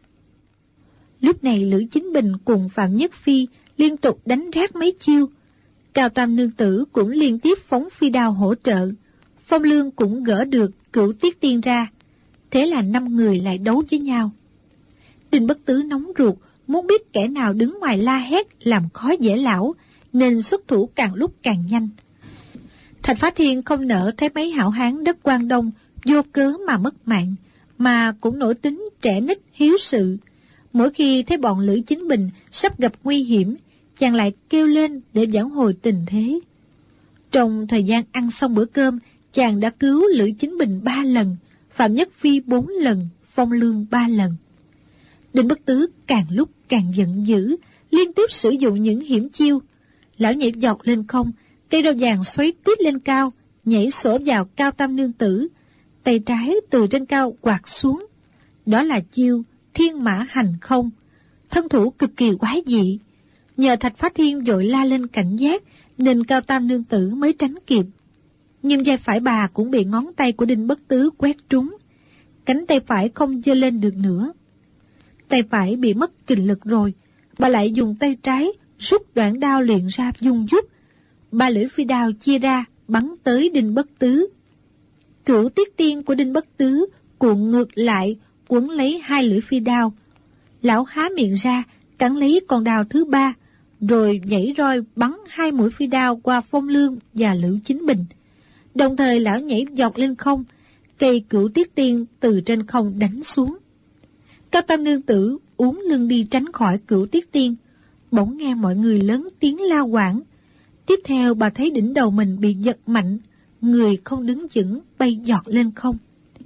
Lúc này Lữ Chính Bình cùng Phạm Nhất Phi liên tục đánh rát mấy chiêu. Cao Tam nương tử cũng liên tiếp phóng phi đao hỗ trợ. Phong Lương cũng gỡ được Cửu Tiết Tiên ra. Thế là 5 người lại đấu với nhau. Đinh Bất Tứ nóng ruột, muốn biết kẻ nào đứng ngoài la hét làm khó dễ lão, nên xuất thủ càng lúc càng nhanh. Thạch Phá Thiên không nỡ thấy mấy hảo hán đất Quang Đông vô cớ mà mất mạng, mà cũng nổi tính trẻ nít hiếu sự. Mỗi khi thấy bọn Lữ Chính Bình sắp gặp nguy hiểm, chàng lại kêu lên để vãn hồi tình thế. Trong thời gian ăn xong bữa cơm, chàng đã cứu Lữ Chính Bình 3 lần, Phạm Nhất Phi 4 lần, Phong Lương 3 lần. Đinh Bất Tứ càng lúc càng giận dữ, liên tiếp sử dụng những hiểm chiêu. Lão nhảy giọt lên không, cây roi vàng xoáy tít lên cao, nhảy sổ vào Cao Tam nương tử, tay trái từ trên cao quạt xuống. Đó là chiêu Thiên Mã Hành Không, thân thủ cực kỳ quái dị. Nhờ Thạch Phá Thiên vội la lên cảnh giác, nên Cao Tam nương tử mới tránh kịp. Nhưng vai phải bà cũng bị ngón tay của Đinh Bất Tứ quét trúng, cánh tay phải không giơ lên được nữa. Tay phải bị mất kình lực rồi, bà lại dùng tay trái rút đoạn đao luyện ra dung dút. 3 lưỡi phi đao chia ra bắn tới Đinh Bất Tứ. Cửu Tiết Tiên của Đinh Bất Tứ cuộn ngược lại, quấn lấy 2 lưỡi phi đao. Lão há miệng ra, cắn lấy con đao thứ 3, rồi nhảy roi bắn 2 mũi phi đao qua Phong Lương và Lữ Chính Bình. Đồng thời lão nhảy giọt lên không, cây Cửu Tiết Tiên từ trên không đánh xuống. Cao Tam nương tử uốn lưng đi tránh khỏi Cửu Tiết Tiên, bỗng nghe mọi người lớn tiếng la quảng. Tiếp theo bà thấy đỉnh đầu mình bị giật mạnh, người không đứng vững bay giọt lên không.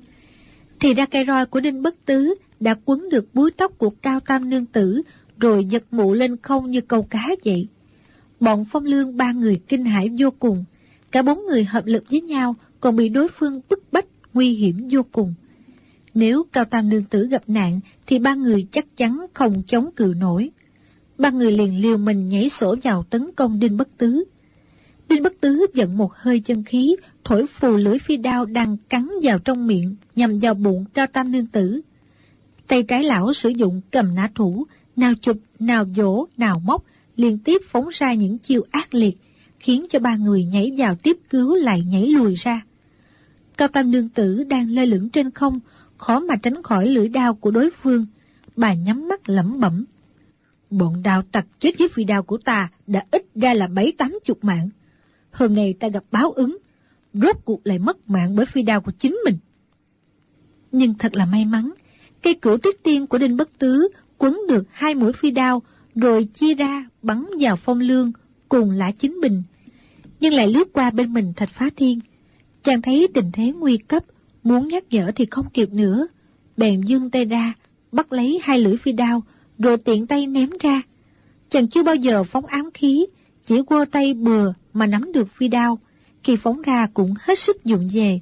Thì ra cây roi của Đinh Bất Tứ đã quấn được búi tóc của Cao Tam nương tử, rồi giật mụ lên không như câu cá vậy. Bọn Phong Lương 3 người kinh hãi vô cùng, cả 4 người hợp lực với nhau còn bị đối phương bức bách nguy hiểm vô cùng. Nếu Cao Tam nương tử gặp nạn thì 3 người chắc chắn không chống cự nổi. 3 người liền liều mình nhảy sổ vào tấn công Đinh Bất Tứ. Đinh Bất Tứ giận một hơi chân khí, thổi phù lưỡi phi đao đang cắn vào trong miệng, nhằm vào bụng Cao Tam nương tử. Tay trái lão sử dụng cầm nã thủ, nào chụp, nào vỗ, nào móc, liên tiếp phóng ra những chiêu ác liệt, khiến cho 3 người nhảy vào tiếp cứu lại nhảy lùi ra. Cao Tam nương tử đang lơ lửng trên không, khó mà tránh khỏi lưỡi đao của đối phương. Bà nhắm mắt lẩm bẩm: Bọn đạo tặc chết với phi đao của ta đã ít ra là 70-80 mạng. Hôm nay ta gặp báo ứng, rốt cuộc lại mất mạng bởi phi đao của chính mình. Nhưng thật là may mắn, cây Cửu Tiết Tiên của Đinh Bất Tứ quấn được 2 mũi phi đao, rồi chia ra bắn vào Phong Lương cùng Lã Chính Bình, nhưng lại lướt qua bên mình Thạch Phá Thiên. Chàng thấy tình thế nguy cấp, muốn nhắc nhở thì không kịp nữa, bèn giương tay ra, bắt lấy 2 lưỡi phi đao, rồi tiện tay ném ra. Chàng chưa bao giờ phóng ám khí, chỉ quơ tay bừa mà nắm được phi đao, khi phóng ra cũng hết sức vụng về,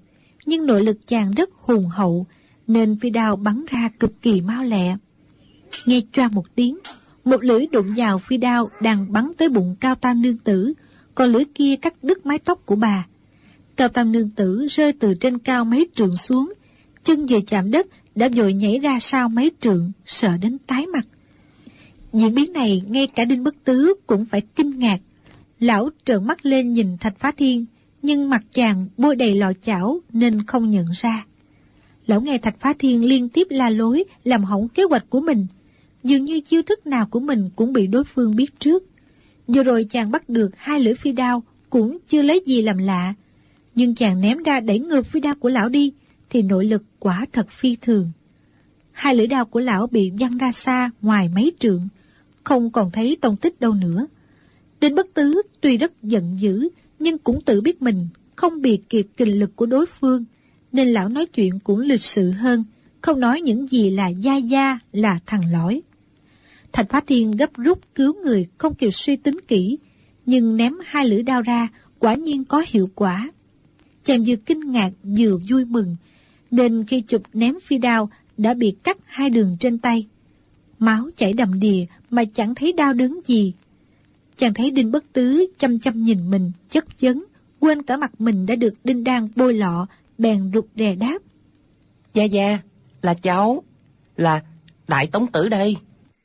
nhưng nội lực chàng rất hùng hậu, nên phi đao bắn ra cực kỳ mau lẹ. Nghe choang một tiếng, một lưỡi đụng vào phi đao đang bắn tới bụng Cao Tam nương tử, còn lưỡi kia cắt đứt mái tóc của bà. Cao Tam nương tử rơi từ trên cao mấy trượng xuống, chân vừa chạm đất đã vội nhảy ra sau mấy trượng, sợ đến tái mặt. Diễn biến này ngay cả Đinh Bất Tứ cũng phải kinh ngạc. Lão trợn mắt lên nhìn Thạch Phá Thiên, nhưng mặt chàng bôi đầy lọ chảo nên không nhận ra. Lão nghe Thạch Phá Thiên liên tiếp la lối làm hỏng kế hoạch của mình, dường như chiêu thức nào của mình cũng bị đối phương biết trước. Vừa rồi chàng bắt được 2 lưỡi phi đao cũng chưa lấy gì làm lạ, nhưng chàng ném ra đẩy ngược phi đao của lão đi thì nội lực quả thật phi thường. 2 lưỡi đao của lão bị văng ra xa ngoài mấy trượng, không còn thấy tông tích đâu nữa. Đinh Bất Tứ tuy rất giận dữ, nhưng cũng tự biết mình không bì kịp kình lực của đối phương, nên lão nói chuyện cũng lịch sự hơn, không nói những gì là gia là thằng lõi. Thạch Phá Thiên gấp rút cứu người không kịp suy tính kỹ, nhưng ném 2 lưỡi đao ra quả nhiên có hiệu quả. Chàng vừa kinh ngạc vừa vui mừng, nên khi chụp ném phi đao đã bị cắt 2 đường trên tay. Máu chảy đầm đìa mà chẳng thấy đau đớn gì. Chàng thấy Đinh Bất Tứ chăm chăm nhìn mình, chất vấn, quên cả mặt mình đã được Đinh Đan bôi lọ, bèn rụt rè đáp. Dạ, là cháu, là Đại Tống Tử đây.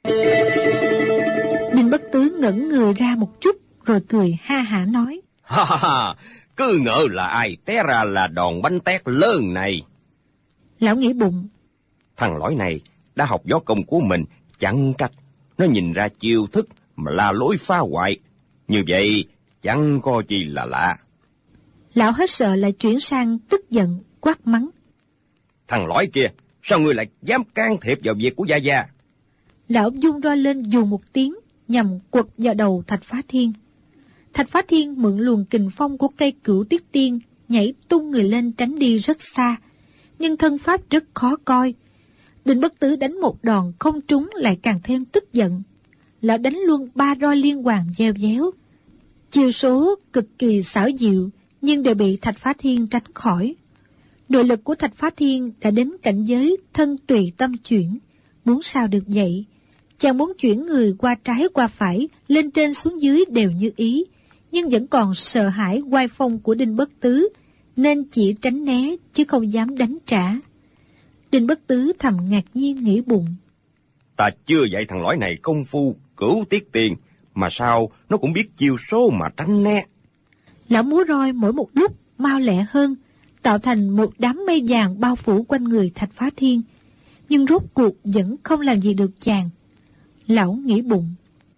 Đinh Bất Tứ ngẩn người ra một chút, rồi cười ha hả nói. Ha ha ha, cứ ngỡ là ai, té ra là đòn bánh tét lớn này. Lão nghĩ bụng. Thằng lõi này đã học võ công của mình, chẳng trách nó nhìn ra chiêu thức mà la lối phá hoại. Như vậy chẳng có gì là lạ. Lão hết sợ lại chuyển sang tức giận, quát mắng. Thằng lõi kia, sao ngươi lại dám can thiệp vào việc của gia gia? Lão vung roi lên dù một tiếng, nhằm quật vào đầu Thạch Phá Thiên. Thạch Phá Thiên mượn luồng kình phong của cây Cửu Tiết Tiên, nhảy tung người lên tránh đi rất xa, nhưng thân pháp rất khó coi. Đinh Bất Tứ đánh một đòn không trúng lại càng thêm tức giận. Lão đánh luôn 3 roi liên hoàn gieo déo. Chiêu số cực kỳ xảo diệu, nhưng đều bị Thạch Phá Thiên tránh khỏi. Nội lực của Thạch Phá Thiên đã đến cảnh giới thân tùy tâm chuyển, muốn sao được vậy. Chàng muốn chuyển người qua trái qua phải, lên trên xuống dưới đều như ý, nhưng vẫn còn sợ hãi oai phong của Đinh Bất Tứ, nên chỉ tránh né chứ không dám đánh trả. Đinh Bất Tứ thầm ngạc nhiên nghĩ bụng. Ta chưa dạy thằng lõi này công phu Cửu Tiết Tiền, mà sao nó cũng biết chiêu số mà tránh né. Lão múa roi mỗi một lúc mau lẹ hơn, tạo thành một đám mây vàng bao phủ quanh người Thạch Phá Thiên, nhưng rốt cuộc vẫn không làm gì được chàng. Lão nghĩ bụng.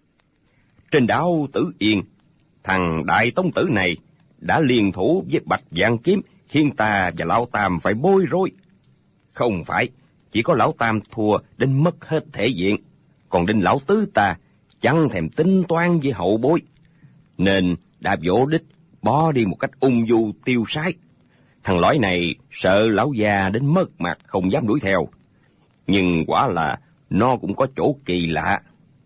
Trên đảo Tử Yên, thằng Đại Tông Tử này đã liên thủ với Bạch Vạn Kiếm, khiến ta và Lão Tam phải bối rối. Không phải, chỉ có Lão Tam thua đến mất hết thể diện, còn Đinh Lão Tứ ta chẳng thèm tính toán với hậu bối, nên đã vỗ đích bỏ đi một cách ung dung tiêu sái. Thằng lõi này sợ lão già đến mất mặt không dám đuổi theo, nhưng quả là nó cũng có chỗ kỳ lạ.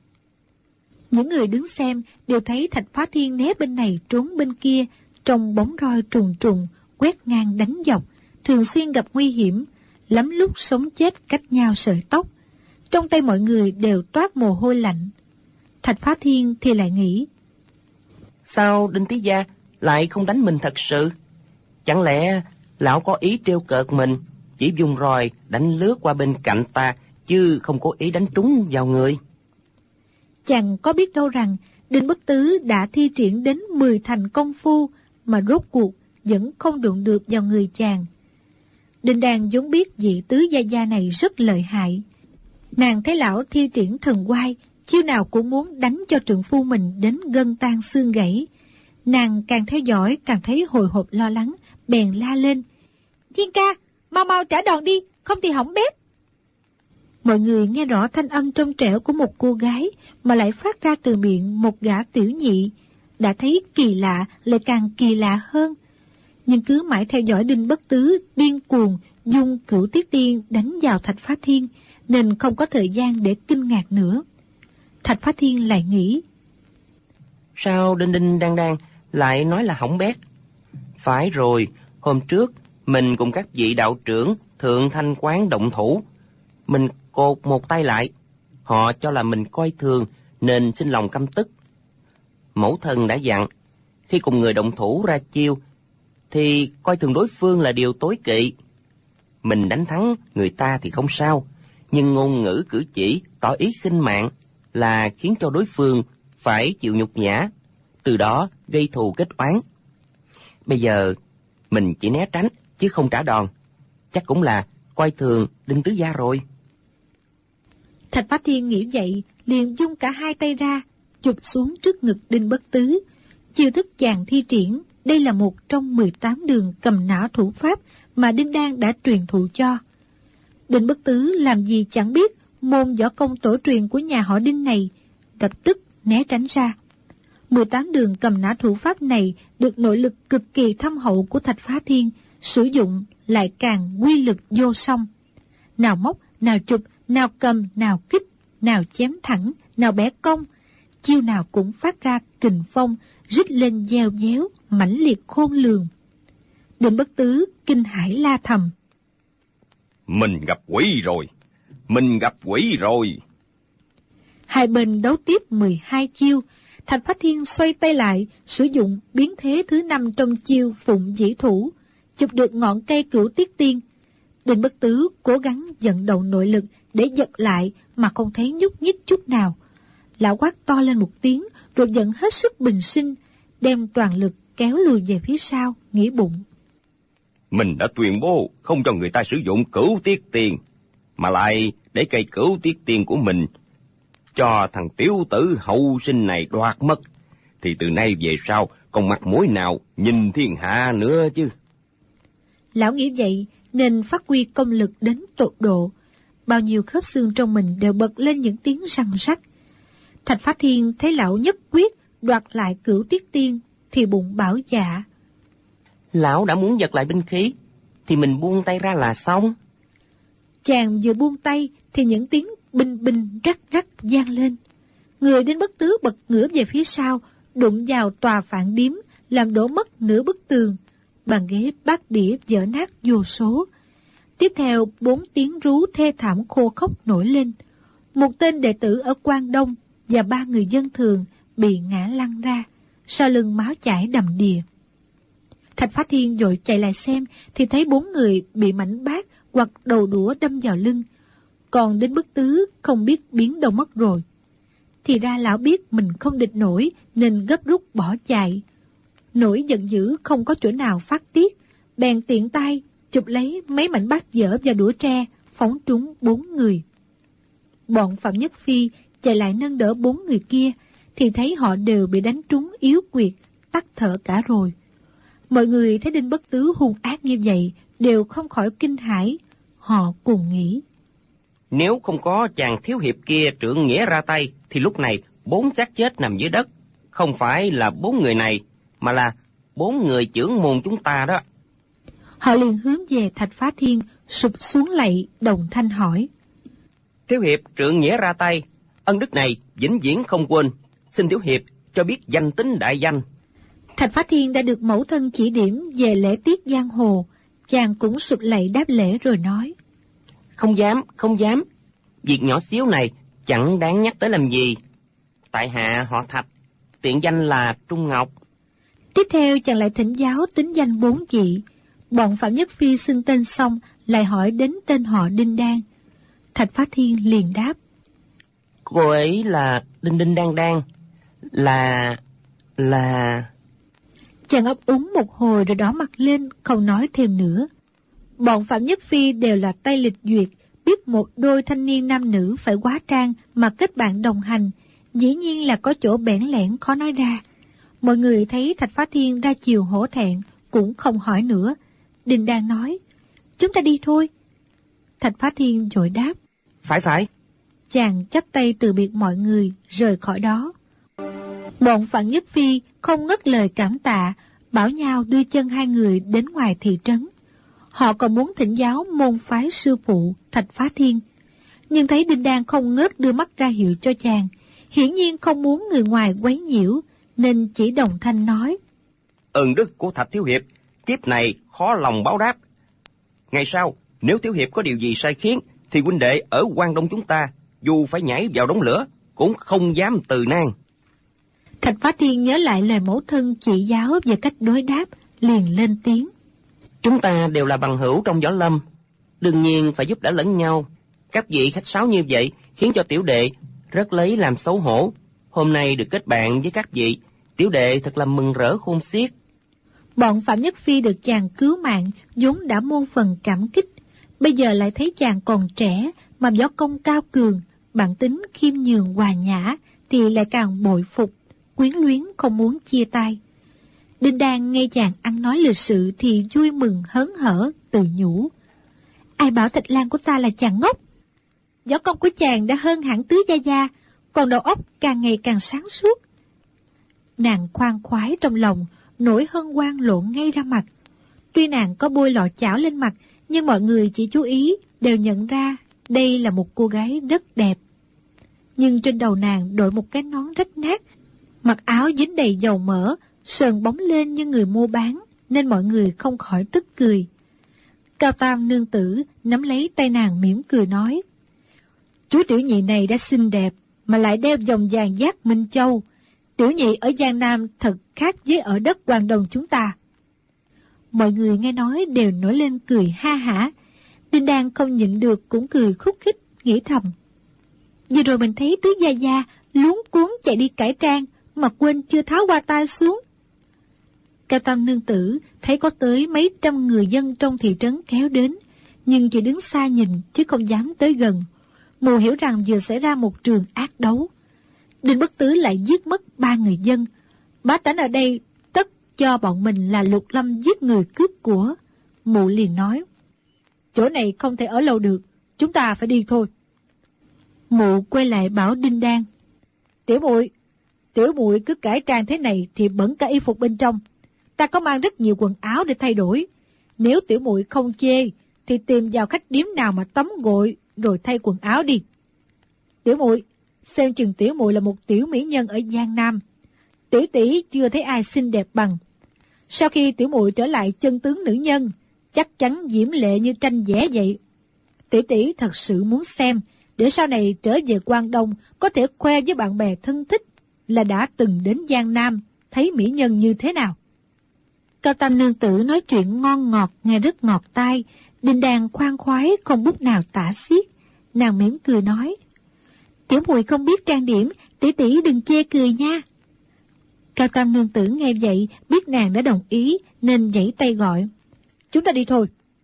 Những người đứng xem đều thấy Thạch Phá Thiên né bên này trốn bên kia, trong bóng roi trùng trùng, quét ngang đánh dọc, thường xuyên gặp nguy hiểm, lắm lúc sống chết cách nhau sợi tóc. Trong tay mọi người đều toát mồ hôi lạnh. Thạch Phá Thiên thì lại nghĩ. Sao Đinh Tí Gia lại không đánh mình thật sự? Chẳng lẽ lão có ý trêu cợt mình, chỉ dùng roi đánh lướt qua bên cạnh ta, chứ không có ý đánh trúng vào người? Chàng có biết đâu rằng Đinh Bất Tứ đã thi triển đến 10 thành công phu mà rốt cuộc vẫn không đụng được vào người chàng. Đinh Đan vốn biết vị tứ gia gia này rất lợi hại. Nàng thấy lão thi triển thần oai, chiêu nào cũng muốn đánh cho trượng phu mình đến gân tan xương gãy. Nàng càng theo dõi càng thấy hồi hộp lo lắng, bèn la lên. Thiên ca, mau mau trả đòn đi, không thì hỏng bếp. Mọi người nghe rõ thanh âm trong trẻo của một cô gái mà lại phát ra từ miệng một gã tiểu nhị. Đã thấy kỳ lạ lại càng kỳ lạ hơn. Nhưng cứ mãi theo dõi Đinh Bất Tứ điên cuồng dùng Cửu Tiết Tiên đánh vào Thạch Phá Thiên, nên không có thời gian để kinh ngạc nữa. Thạch Phá Thiên lại nghĩ. Sao Đinh Đan lại nói là hỏng bét? Phải rồi, hôm trước Mình cùng các vị đạo trưởng Thượng Thanh Quán động thủ. Mình cột một tay lại. Họ cho là mình coi thường nên sinh lòng căm tức. Mẫu thân đã dặn, khi cùng người động thủ ra chiêu thì coi thường đối phương là điều tối kỵ. Mình đánh thắng người ta thì không sao, nhưng ngôn ngữ cử chỉ tỏ ý khinh mạng là khiến cho đối phương phải chịu nhục nhã, từ đó gây thù kết oán. Bây giờ mình chỉ né tránh chứ không trả đòn, chắc cũng là coi thường Đinh Tứ Gia rồi. Thạch Phá Thiên nghĩ vậy, liền dung cả hai tay ra, chụp xuống trước ngực Đinh Bất Tứ. Chiêu thức chàng thi triển, đây là một trong 18 đường cầm nã thủ pháp mà Đinh Đan đã truyền thụ cho. Đinh Bất Tứ làm gì chẳng biết môn võ công tổ truyền của nhà họ Đinh này, lập tức né tránh ra. 18 đường cầm nã thủ pháp này được nội lực cực kỳ thâm hậu của Thạch Phá Thiên sử dụng lại càng quy lực vô song. Nào móc, nào chụp, nào cầm, nào kích, nào chém thẳng, nào bẻ cong, chiêu nào cũng phát ra kình phong, rít lên gieo déo, mãnh liệt khôn lường. Đinh Bất Tứ kinh hãi la thầm: Mình gặp quỷ rồi! Mình gặp quỷ rồi! Hai bên đấu tiếp 12 chiêu. Thạch Phá Thiên xoay tay lại, sử dụng biến thế thứ 5 trong chiêu Phụng Dĩ Thủ, chụp được ngọn cây Cửu Tiết Tiên. Đinh Bất Tứ cố gắng vận động nội lực để giật lại mà không thấy nhúc nhích chút nào. Lão quát to lên một tiếng, rồi dẫn hết sức bình sinh, đem toàn lực kéo lùi về phía sau, nghĩ bụng: Mình đã tuyên bố không cho người ta sử dụng Cửu Tiết Tiên, mà lại để cây Cửu Tiết Tiên của mình cho thằng tiểu tử hậu sinh này đoạt mất, thì từ nay về sau còn mặt mũi nào nhìn thiên hạ nữa chứ. Lão nghĩ vậy nên phát huy công lực đến tột độ, bao nhiêu khớp xương trong mình đều bật lên những tiếng răng rắc. Thạch Phá Thiên thấy lão nhất quyết đoạt lại Cửu Tiết Tiên thì bụng bảo dạ: Lão đã muốn giật lại binh khí thì mình buông tay ra là xong. Chàng vừa buông tay thì những tiếng binh binh rắc rắc vang lên. Người Đinh Bất Tứ bật ngửa về phía sau, đụng vào tòa phản điếm, làm đổ mất nửa bức tường. Bàn ghế bát đĩa vỡ nát vô số. Tiếp theo 4 tiếng rú thê thảm khô khốc nổi lên. Một tên đệ tử ở Quang Đông và 3 người dân thường bị ngã lăn ra, sau lưng máu chảy đầm đìa. Thạch Phá Thiên vội chạy lại xem thì thấy 4 người bị mảnh bát hoặc đầu đũa đâm vào lưng, còn Đinh Bất Tứ không biết biến đâu mất rồi. Thì ra lão biết mình không địch nổi nên gấp rút bỏ chạy. Nỗi giận dữ không có chỗ nào phát tiết, bèn tiện tay chụp lấy mấy mảnh bát dở và đũa tre, phóng trúng 4 người. Bọn Phạm Nhất Phi chạy lại nâng đỡ 4 người kia thì thấy họ đều bị đánh trúng yếu quyệt, tắt thở cả rồi. Mọi người thấy Đinh Bất Tứ hung ác như vậy đều không khỏi kinh hãi. Họ cùng nghĩ: Nếu không có chàng thiếu hiệp kia trượng nghĩa ra tay thì lúc này 4 xác chết nằm dưới đất, không phải là 4 người này mà là 4 người trưởng môn chúng ta đó. Họ liền hướng về Thạch Phá Thiên, sụp xuống lạy, đồng thanh hỏi: Thiếu hiệp trượng nghĩa ra tay, ân đức này vĩnh viễn không quên, xin thiếu hiệp cho biết danh tính đại danh. Thạch Phá Thiên đã được mẫu thân chỉ điểm về lễ tiết giang hồ, chàng cũng sụp lạy đáp lễ rồi nói: Không dám, không dám, việc nhỏ xíu này chẳng đáng nhắc tới làm gì. Tại hạ họ Thạch, tiện danh là Trung Ngọc. Tiếp theo chàng lại thỉnh giáo tính danh 4 vị. Bọn Phạm Nhất Phi xưng tên xong lại hỏi đến tên họ Đinh Đan. Thạch Phá Thiên liền đáp: Cô ấy là Đinh Đan Đan, là... Chàng ấp úng một hồi rồi đỏ mặt lên, không nói thêm nữa. Bọn Phạm Nhất Phi đều là tay lịch duyệt, biết một đôi thanh niên nam nữ phải hóa trang mà kết bạn đồng hành, dĩ nhiên là có chỗ bẽn lẽn khó nói ra. Mọi người thấy Thạch Phá Thiên ra chiều hổ thẹn, cũng không hỏi nữa. Đinh Đan nói: Chúng ta đi thôi. Thạch Phá Thiên vội đáp: Phải. Chàng chắp tay từ biệt mọi người, rời khỏi đó. Bọn Phạm Nhất Phi không ngớt lời cảm tạ, bảo nhau đưa chân hai người đến ngoài thị trấn. Họ còn muốn thỉnh giáo môn phái sư phụ Thạch Phá Thiên, nhưng thấy Đinh Đan không ngớt đưa mắt ra hiệu cho chàng, hiển nhiên không muốn người ngoài quấy nhiễu, nên chỉ đồng thanh nói: Ơn đức của Thạch thiếu hiệp, kiếp này khó lòng báo đáp, Ngày sau, nếu Tiểu Hiệp có điều gì sai khiến, thì huynh đệ ở Quan Đông chúng ta, dù phải nhảy vào đống lửa, cũng không dám từ nan. Thạch Phá Thiên nhớ lại lời mẫu thân chỉ giáo về cách đối đáp, liền lên tiếng. Chúng ta đều là bằng hữu trong võ lâm, đương nhiên phải giúp đỡ lẫn nhau. Các vị khách sáo như vậy khiến cho tiểu đệ rất lấy làm xấu hổ. Hôm nay được kết bạn với các vị, tiểu đệ thật là mừng rỡ khôn xiết. Bọn Phạm Nhất Phi được chàng cứu mạng vốn đã muôn phần cảm kích, bây giờ lại thấy chàng còn trẻ mà võ công cao cường, bản tính khiêm nhường hòa nhã thì lại càng bội phục, quyến luyến không muốn chia tay. Đinh Đan nghe chàng ăn nói lịch sự thì vui mừng hớn hở, tự nhủ. Ai bảo Thạch Lan của ta là chàng ngốc? Võ công của chàng đã hơn hẳn Tứ Gia Gia, còn đầu óc càng ngày càng sáng suốt. Nàng khoan khoái trong lòng, nỗi hân hoan lộ ngay ra mặt. Tuy nàng có bôi lọ chảo lên mặt, nhưng mọi người chỉ chú ý, đều nhận ra đây là một cô gái rất đẹp. Nhưng trên đầu nàng đội một cái nón rách nát, mặc áo dính đầy dầu mỡ, sờn bóng lên như người mua bán, nên mọi người không khỏi tức cười. Cao Tam nương tử nắm lấy tay nàng mỉm cười nói, chú tiểu nhị này đã xinh đẹp, mà lại đeo vòng vàng giác Minh Châu. Tiểu nhị ở Giang Nam thật khác với ở đất Quan Đông chúng ta. Mọi người nghe nói đều nổi lên cười ha hả. Đinh Đan không nhịn được cũng cười khúc khích, nghĩ thầm. Vừa rồi mình thấy Tứ Gia Gia luống cuống chạy đi cải trang, mà quên chưa tháo hoa tai xuống. Cao Tam nương tử thấy có tới mấy trăm người dân trong thị trấn kéo đến, nhưng chỉ đứng xa nhìn chứ không dám tới gần. Mù hiểu rằng vừa xảy ra một trường ác đấu. Đinh Bất Tứ lại giết mất 3 người dân. Bá tánh ở đây tất cho bọn mình là Lục Lâm giết người cướp của. Mụ liền nói, chỗ này không thể ở lâu được, chúng ta phải đi thôi. Mụ quay lại bảo Đinh Đan, tiểu muội cứ cải trang thế này thì bẩn cả y phục bên trong. Ta có mang rất nhiều quần áo để thay đổi. Nếu tiểu muội không chê, thì tìm vào khách điếm nào mà tắm gội rồi thay quần áo đi. Tiểu muội, xem chừng tiểu muội là một tiểu mỹ nhân ở Giang Nam. Tỷ tỷ chưa thấy ai xinh đẹp bằng. Sau khi tiểu muội trở lại chân tướng nữ nhân, chắc chắn diễm lệ như tranh vẽ vậy. Tỷ tỷ thật sự muốn xem, để sau này trở về Quan Đông có thể khoe với bạn bè thân thích là đã từng đến Giang Nam, thấy mỹ nhân như thế nào. Cao Tam nương tử nói chuyện ngon ngọt, nghe rất ngọt tai. Đinh Đan khoan khoái không bút nào tả xiết. Nàng mỉm cười nói, tiểu muội không biết trang điểm, tỷ tỷ đừng chê cười nha. Cao Tam nương tử nghe vậy, biết nàng đã đồng ý, nên giãy tay gọi, chúng ta đi thôi.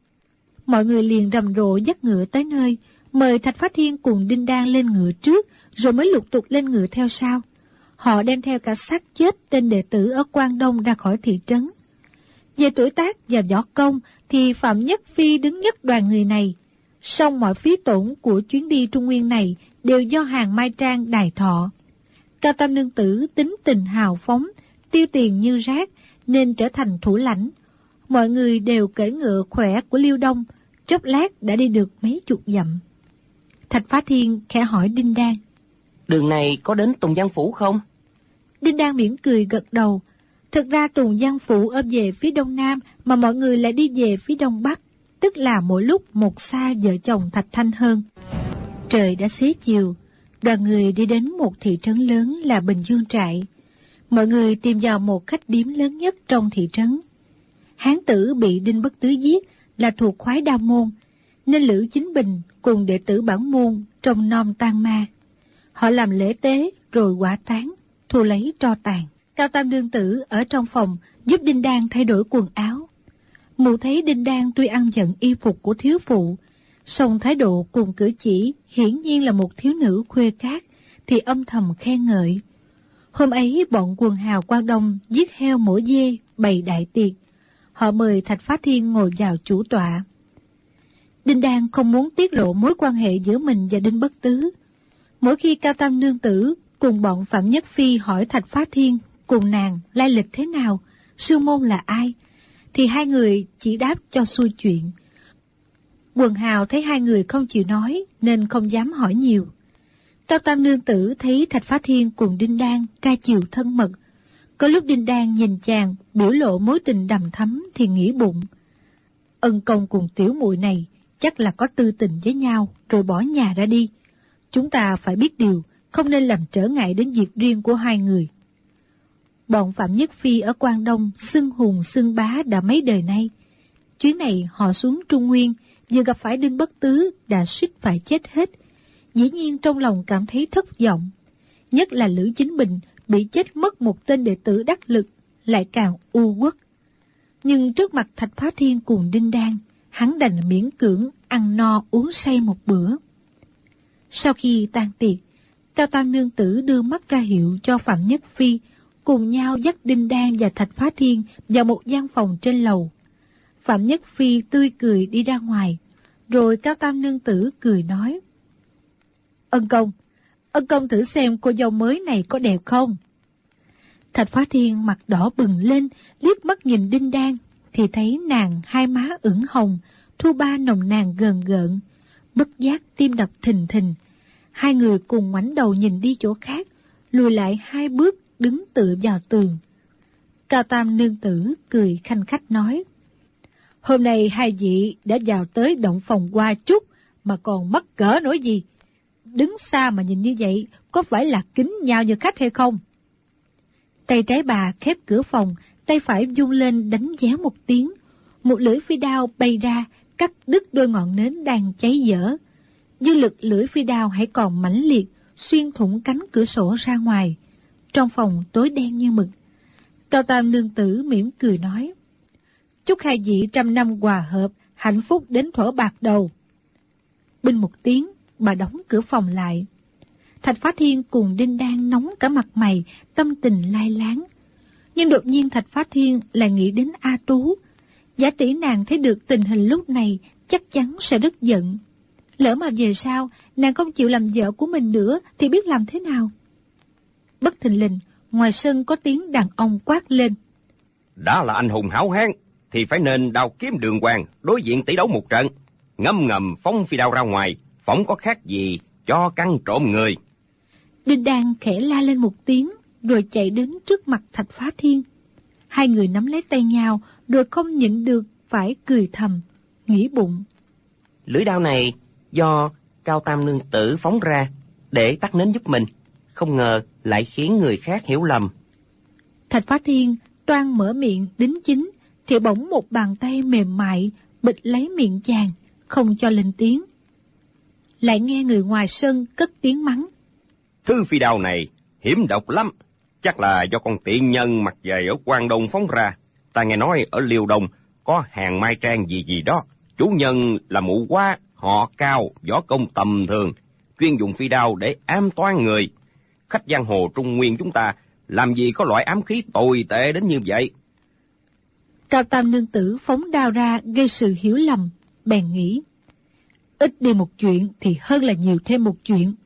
Mọi người liền rầm rộ dắt ngựa tới nơi, mời Thạch Phá Thiên cùng Đinh Đan lên ngựa trước, rồi mới lục tục lên ngựa theo sau. Họ đem theo cả xác chết tên đệ tử ở Quan Đông ra khỏi thị trấn. Về tuổi tác và võ công thì Phạm Nhất Phi đứng nhất đoàn người này, song mọi phí tổn của chuyến đi Trung Nguyên này đều do Hàng Mai Trang đài thọ. Cao Tam nương tử tính tình hào phóng, tiêu tiền như rác, nên trở thành thủ lãnh. Mọi người đều cưỡi ngựa khỏe của Liêu Đông, chốc lát đã đi được mấy chục dặm. Thạch Phá Thiên khẽ hỏi Đinh Đan, đường này có đến Tùng Giang Phủ không? Đinh Đan mỉm cười gật đầu. Thực ra Tùng Giang Phủ ở về phía đông nam, mà mọi người lại đi về phía đông bắc, tức là mỗi lúc một xa vợ chồng Thạch Thanh hơn. Trời đã xế chiều, đoàn người đi đến một thị trấn lớn là Bình Dương Trại. Mọi người tìm vào một khách điếm lớn nhất trong thị trấn. Hán tử bị Đinh Bất Tứ giết là thuộc khoái Đao môn, nên Lữ Chính Bình cùng đệ tử bản môn trông nom tang ma. Họ làm lễ tế rồi hỏa táng, thu lấy tro tàn. Cao Tam nương tử ở trong phòng giúp Đinh Đan thay đổi quần áo. Mụ thấy Đinh Đan tuy ăn giận y phục của thiếu phụ, song thái độ cùng cử chỉ hiển nhiên là một thiếu nữ khuê cát, thì âm thầm khen ngợi. Hôm ấy bọn quần hào Quan Đông giết heo mổ dê, bày đại tiệc. Họ mời Thạch Phá Thiên ngồi vào chủ tọa. Đinh Đan không muốn tiết lộ mối quan hệ giữa mình và Đinh Bất Tứ. Mỗi khi Cao Tam nương tử cùng bọn Phạm Nhất Phi hỏi Thạch Phá Thiên cùng nàng lai lịch thế nào, sư môn là ai, thì hai người chỉ đáp cho xuôi chuyện. Quần hào thấy hai người không chịu nói nên không dám hỏi nhiều. Cao Tam nương tử thấy Thạch Phá Thiên cùng Đinh Đan ca chiều thân mật. Có lúc Đinh Đan nhìn chàng biểu lộ mối tình đầm thắm thì nghĩ bụng, Ân Công cùng tiểu muội này chắc là có tư tình với nhau rồi bỏ nhà ra đi. Chúng ta phải biết điều, không nên làm trở ngại đến việc riêng của hai người. Bọn Phạm Nhất Phi ở Quang Đông xưng hùng xưng bá đã mấy đời nay. Chuyến này họ xuống Trung Nguyên, vừa gặp phải Đinh Bất Tứ đã suýt phải chết hết. Dĩ nhiên trong lòng cảm thấy thất vọng. Nhất là Lữ Chính Bình bị chết mất một tên đệ tử đắc lực, lại càng u uất. Nhưng trước mặt Thạch Phá Thiên cùng Đinh Đan, hắn đành miễn cưỡng ăn no uống say một bữa. Sau khi tan tiệc, Cao Tam nương tử đưa mắt ra hiệu cho Phạm Nhất Phi cùng nhau dắt Đinh Đan và Thạch Phá Thiên vào một gian phòng trên lầu. Phạm Nhất Phi tươi cười đi ra ngoài, rồi Cao Tam nương tử cười nói: Ân công thử xem cô dâu mới này có đẹp không? Thạch Phá Thiên mặt đỏ bừng lên, liếc mắt nhìn Đinh Đan, thì thấy nàng hai má ửng hồng, thu ba nồng nàn gờn gợn, bất giác tim đập thình thình. Hai người cùng ngoảnh đầu nhìn đi chỗ khác, lùi lại 2 bước đứng tựa vào tường. Cao Tam nương tử cười khanh khách nói: Hôm nay hai vị đã vào tới động phòng qua chút mà còn mắc cỡ nổi gì? Đứng xa mà nhìn như vậy có phải là kính nhau như khách hay không? Tay trái bà khép cửa phòng, tay phải vung lên đánh déo một tiếng. Một lưỡi phi đao bay ra, cắt đứt đôi ngọn nến đang cháy dở. Dư lực lưỡi phi đao hãy còn mãnh liệt, xuyên thủng cánh cửa sổ ra ngoài. Trong phòng tối đen như mực. Cao Tam nương tử mỉm cười nói: Chúc hai vị 100 năm hòa hợp, hạnh phúc đến thuở bạc đầu. Binh một tiếng, bà đóng cửa phòng lại. Thạch Phá Thiên cùng Đinh Đan nóng cả mặt mày, tâm tình lai láng. Nhưng đột nhiên Thạch Phá Thiên lại nghĩ đến A Tú. Giả tỷ nàng thấy được tình hình lúc này chắc chắn sẽ rất giận. Lỡ mà về sau nàng không chịu làm vợ của mình nữa thì biết làm thế nào? Bất thình lình, ngoài sân có tiếng đàn ông quát lên: Đã là anh hùng hảo hán thì phải nên đao kiếm đường hoàng, đối diện tỷ đấu một trận. Ngâm ngầm phóng phi đao ra ngoài, phóng có khác gì cho cắn trộm người. Đinh Đan khẽ la lên một tiếng, rồi chạy đến trước mặt Thạch Phá Thiên. Hai người nắm lấy tay nhau, rồi không nhịn được phải cười thầm, nghĩ bụng: Lưỡi đao này do Cao Tam nương tử phóng ra để tắt nến giúp mình, không ngờ lại khiến người khác hiểu lầm. Thạch Phá Thiên toan mở miệng đính chính, thì bỗng một bàn tay mềm mại bịt lấy miệng chàng, không cho lên tiếng. Lại nghe người ngoài sân cất tiếng mắng: Thứ phi đao này hiểm độc lắm, chắc là do con tiện nhân mặc dày ở Quang Đông phóng ra. Ta nghe nói ở Liêu Đông có hàng mai trang gì đó, chủ nhân là mụ quá, họ Cao, võ công tầm thường, chuyên dùng phi đao để ám toán người. Khách giang hồ Trung Nguyên chúng ta làm gì có loại ám khí tồi tệ đến như vậy? Cao Tam nương tử phóng đao ra gây sự hiểu lầm, bèn nghĩ: ít đi một chuyện thì hơn là nhiều thêm một chuyện.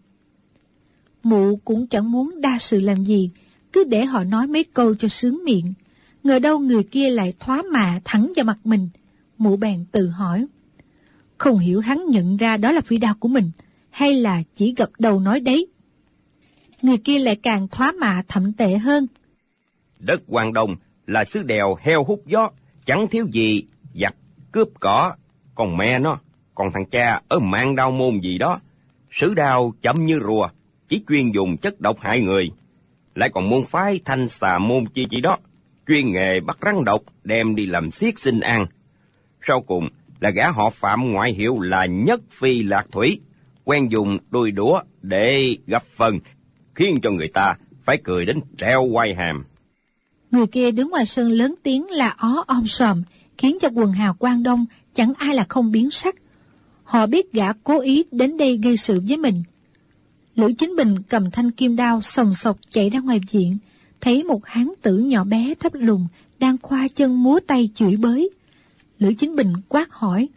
Mụ cũng chẳng muốn đa sự làm gì, cứ để họ nói mấy câu cho sướng miệng. Ngờ đâu người kia lại thoá mạ thẳng vào mặt mình. Mụ bèn tự hỏi: không hiểu hắn nhận ra đó là phi đao của mình, hay là chỉ gật đầu nói đấy. Người kia lại càng thoá mạ thậm tệ hơn: Đất Quang Đông là xứ đèo heo hút gió, chẳng thiếu gì giặc cướp cỏ. Còn mẹ nó, còn thằng cha ở Mạng Đao Môn gì đó, sử đao chậm như rùa, chỉ chuyên dùng chất độc hại người. Lại còn môn phái Thanh Xà Môn chi chỉ đó, chuyên nghề bắt rắn độc đem đi làm xiết xin ăn. Sau cùng là gã họ Phạm ngoại hiệu là Nhất Phi Lạc Thủy, quen dùng đuôi đũa để gấp phần, khiến cho người ta phải cười đến treo quai hàm. Người kia đứng ngoài sân lớn tiếng là ó om sòm, khiến cho quần hào Quang Đông chẳng ai là không biến sắc. Họ biết gã cố ý đến đây gây sự với mình. Lữ Chính Bình cầm thanh kim đao sòng sộc chạy ra ngoài viện, thấy một hán tử nhỏ bé thấp lùn đang khoa chân múa tay chửi bới. Lữ Chính Bình quát hỏi: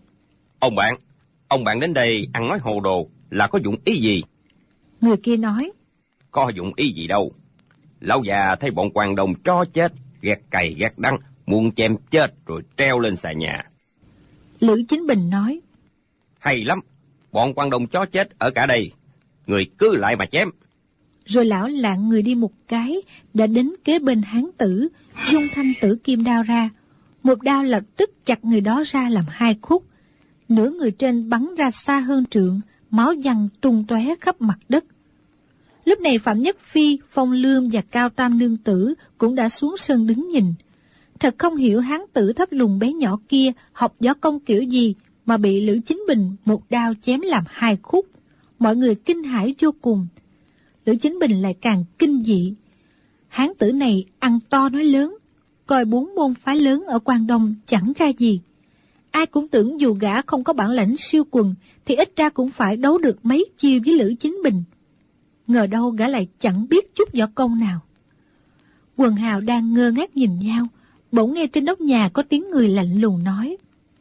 Ông bạn đến đây ăn nói hồ đồ là có dụng ý gì? Người kia nói: Có dụng ý gì đâu. Lão già thấy bọn Quang Đông cho chết, ghét cày ghét đắng, muốn chém chết rồi treo lên xà nhà. Lữ Chính Bình nói: Hay lắm, bọn Quang Đông chó chết ở cả đây, người cứ lại mà chém. Rồi lão lạng người đi một cái, đã đến kế bên hán tử, dung thanh tử kim đao ra. Một đao lập tức chặt người đó ra làm hai khúc. Nửa người trên bắn ra xa hơn trượng, máu văng tung tóe khắp mặt đất. Lúc này Phạm Nhất Phi, Phong Lương và Cao Tam Nương Tử cũng đã xuống sân đứng nhìn. Thật không hiểu hán tử thấp lùn bé nhỏ kia học võ công kiểu gì mà bị Lữ Chính Bình một đao chém làm hai khúc. Mọi người kinh hãi vô cùng. Lữ Chính Bình lại càng kinh dị. Hán tử này ăn to nói lớn, coi 4 môn phái lớn ở Quan Đông chẳng ra gì. Ai cũng tưởng dù gã không có bản lãnh siêu quần thì ít ra cũng phải đấu được mấy chiêu với Lữ Chính Bình. Ngờ đâu gã lại chẳng biết chút võ công nào. Quần hào đang ngơ ngác nhìn nhau, bỗng nghe trên nóc nhà có tiếng người lạnh lùng nói: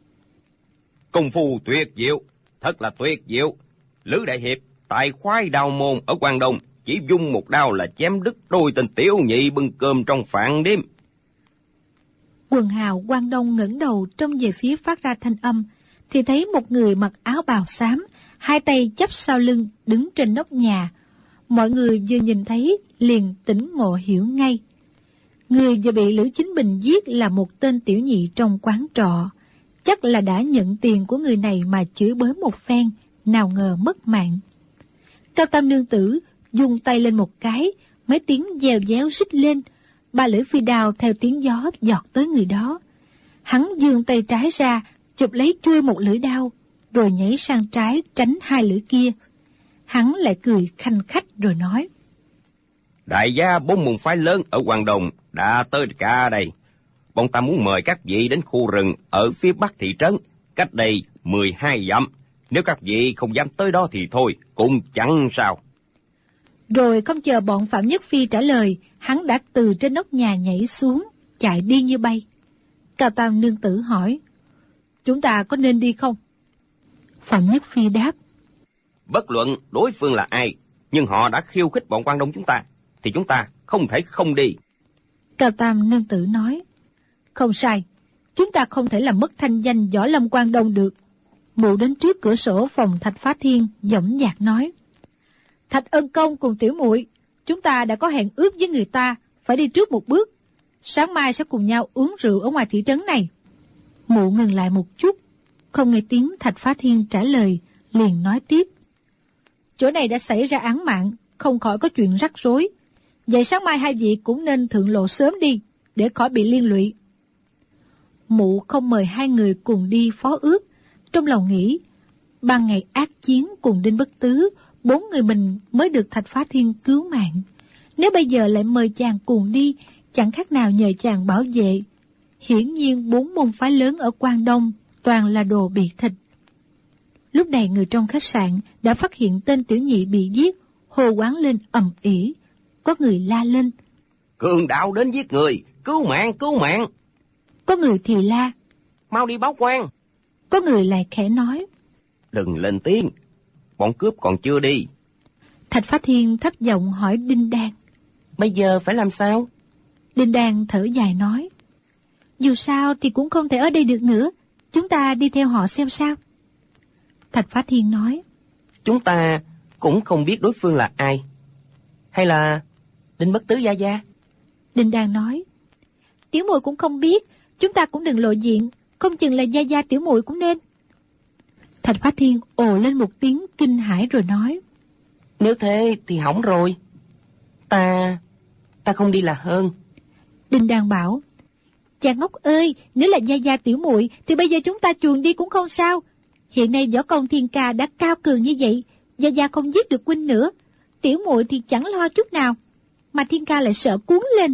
Công phu tuyệt diệu, thật là tuyệt diệu. Lữ đại hiệp tại khoái đao môn ở Quan Đông, chỉ dung một đao là chém đứt đôi tên tiểu nhị bưng cơm trong phạn đêm. Quần hào Quan Đông ngẩng đầu trông về phía phát ra thanh âm, thì thấy một người mặc áo bào xám, hai tay chắp sau lưng đứng trên nóc nhà. Mọi người vừa nhìn thấy liền tỉnh ngộ hiểu ngay. Người vừa bị Lữ Chính Bình giết là một tên tiểu nhị trong quán trọ. Chắc là đã nhận tiền của người này mà chửi bới một phen, nào ngờ mất mạng. Cao Tam Nương Tử dùng tay lên một cái, mấy tiếng dèo déo rít lên, 3 lưỡi phi đao theo tiếng gió giọt tới người đó. Hắn giương tay trái ra, chụp lấy chuôi một lưỡi đao, rồi nhảy sang trái tránh 2 lưỡi kia. Hắn lại cười khanh khách rồi nói: Đại gia 4 môn phái lớn ở Quan Đông đã tới cả đây. Bọn ta muốn mời các vị đến khu rừng ở phía bắc thị trấn, cách đây 12 dặm. Nếu các vị không dám tới đó thì thôi, cũng chẳng sao. Rồi không chờ bọn Phạm Nhất Phi trả lời, hắn đã từ trên nóc nhà nhảy xuống, chạy đi như bay. Cao Tam Nương Tử hỏi: Chúng ta có nên đi không? Phạm Nhất Phi đáp: Bất luận đối phương là ai, nhưng họ đã khiêu khích bọn Quan Đông chúng ta, thì chúng ta không thể không đi. Cao Tam Nương Tử nói: Không sai, chúng ta không thể làm mất thanh danh võ lâm Quan Đông được. Mụ đến trước cửa sổ phòng Thạch Phá Thiên, dõng dạc nói: Thạch Ân Công cùng tiểu muội, chúng ta đã có hẹn ước với người ta, phải đi trước một bước. Sáng mai sẽ cùng nhau uống rượu ở ngoài thị trấn này. Mụ ngừng lại một chút, không nghe tiếng Thạch Phá Thiên trả lời, liền nói tiếp: Chỗ này đã xảy ra án mạng, không khỏi có chuyện rắc rối. Vậy sáng mai hai vị cũng nên thượng lộ sớm đi, để khỏi bị liên lụy. Mụ không mời hai người cùng đi phó ước, trong lòng nghĩ, ban ngày ác chiến cùng Đinh Bất Tứ, 4 người mình mới được Thạch Phá Thiên cứu mạng. Nếu bây giờ lại mời chàng cùng đi, chẳng khác nào nhờ chàng bảo vệ. Hiển nhiên 4 môn phái lớn ở Quan Đông toàn là đồ bị thịt. Lúc này người trong khách sạn đã phát hiện tên tiểu nhị bị giết, hô quán lên ầm ĩ. Có người la lên: Cường đạo đến giết người, cứu mạng, cứu mạng. Có người thì la: Mau đi báo quan. Có người lại khẽ nói: Đừng lên tiếng, bọn cướp còn chưa đi. Thạch Phá Thiên thấp giọng hỏi Đinh Đan: Bây giờ phải làm sao? Đinh Đan thở dài nói: Dù sao thì cũng không thể ở đây được nữa, chúng ta đi theo họ xem sao. Thạch Phá Thiên nói: Chúng ta cũng không biết đối phương là ai. Hay là Đinh Bất Tứ gia gia? Đinh Đan nói: Tiểu muội cũng không biết, chúng ta cũng đừng lộ diện, không chừng là gia gia tiểu muội cũng nên. Thạch Phá Thiên ồ lên một tiếng kinh hãi rồi nói: Nếu thế thì hỏng rồi. Ta không đi là hơn. Đinh Đan bảo: Chàng ngốc ơi, nếu là gia gia tiểu muội thì bây giờ chúng ta chuồn đi cũng không sao. Hiện nay võ công Thiên Ca đã cao cường như vậy, gia gia không giết được huynh nữa, tiểu muội thì chẳng lo chút nào, mà Thiên Ca lại sợ cuốn lên.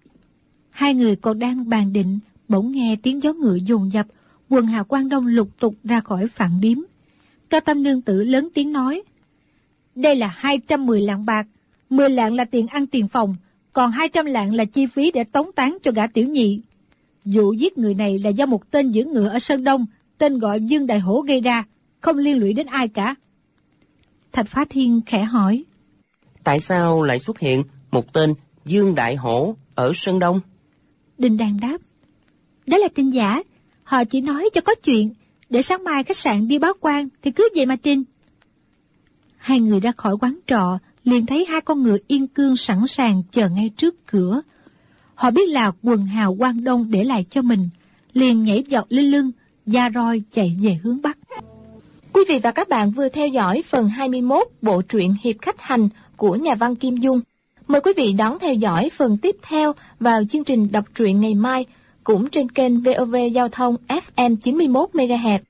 Hai người còn đang bàn định, bỗng nghe tiếng gió ngựa dồn dập, quần hào Quan Đông lục tục ra khỏi phạn điếm. Cao Tam Nương Tử lớn tiếng nói: Đây là 210 lạng bạc, 10 lạng là tiền ăn tiền phòng, còn 200 lạng là chi phí để tống táng cho gã tiểu nhị. Vụ giết người này là do một tên giữ ngựa ở Sơn Đông, tên gọi Dương Đại Hổ gây ra, không liên lụy đến ai cả. Thạch Phá Thiên khẽ hỏi: Tại sao lại xuất hiện một tên Dương Đại Hổ ở Sơn Đông? Đinh Đan đáp: Đó là tin giả, họ chỉ nói cho có chuyện, để sáng mai khách sạn đi báo quan thì cứ vậy mà trình. Hai người ra khỏi quán trọ, liền thấy 2 con ngựa yên cương sẵn sàng chờ ngay trước cửa. Họ biết là quần hào Quan Đông để lại cho mình, liền nhảy vọt lên lưng, da roi chạy về hướng Bắc. Quý vị và các bạn vừa theo dõi phần 21 bộ truyện Hiệp Khách Hành của nhà văn Kim Dung. Mời quý vị đón theo dõi phần tiếp theo vào chương trình đọc truyện ngày mai, cũng trên kênh VOV Giao thông FM 91 MHz.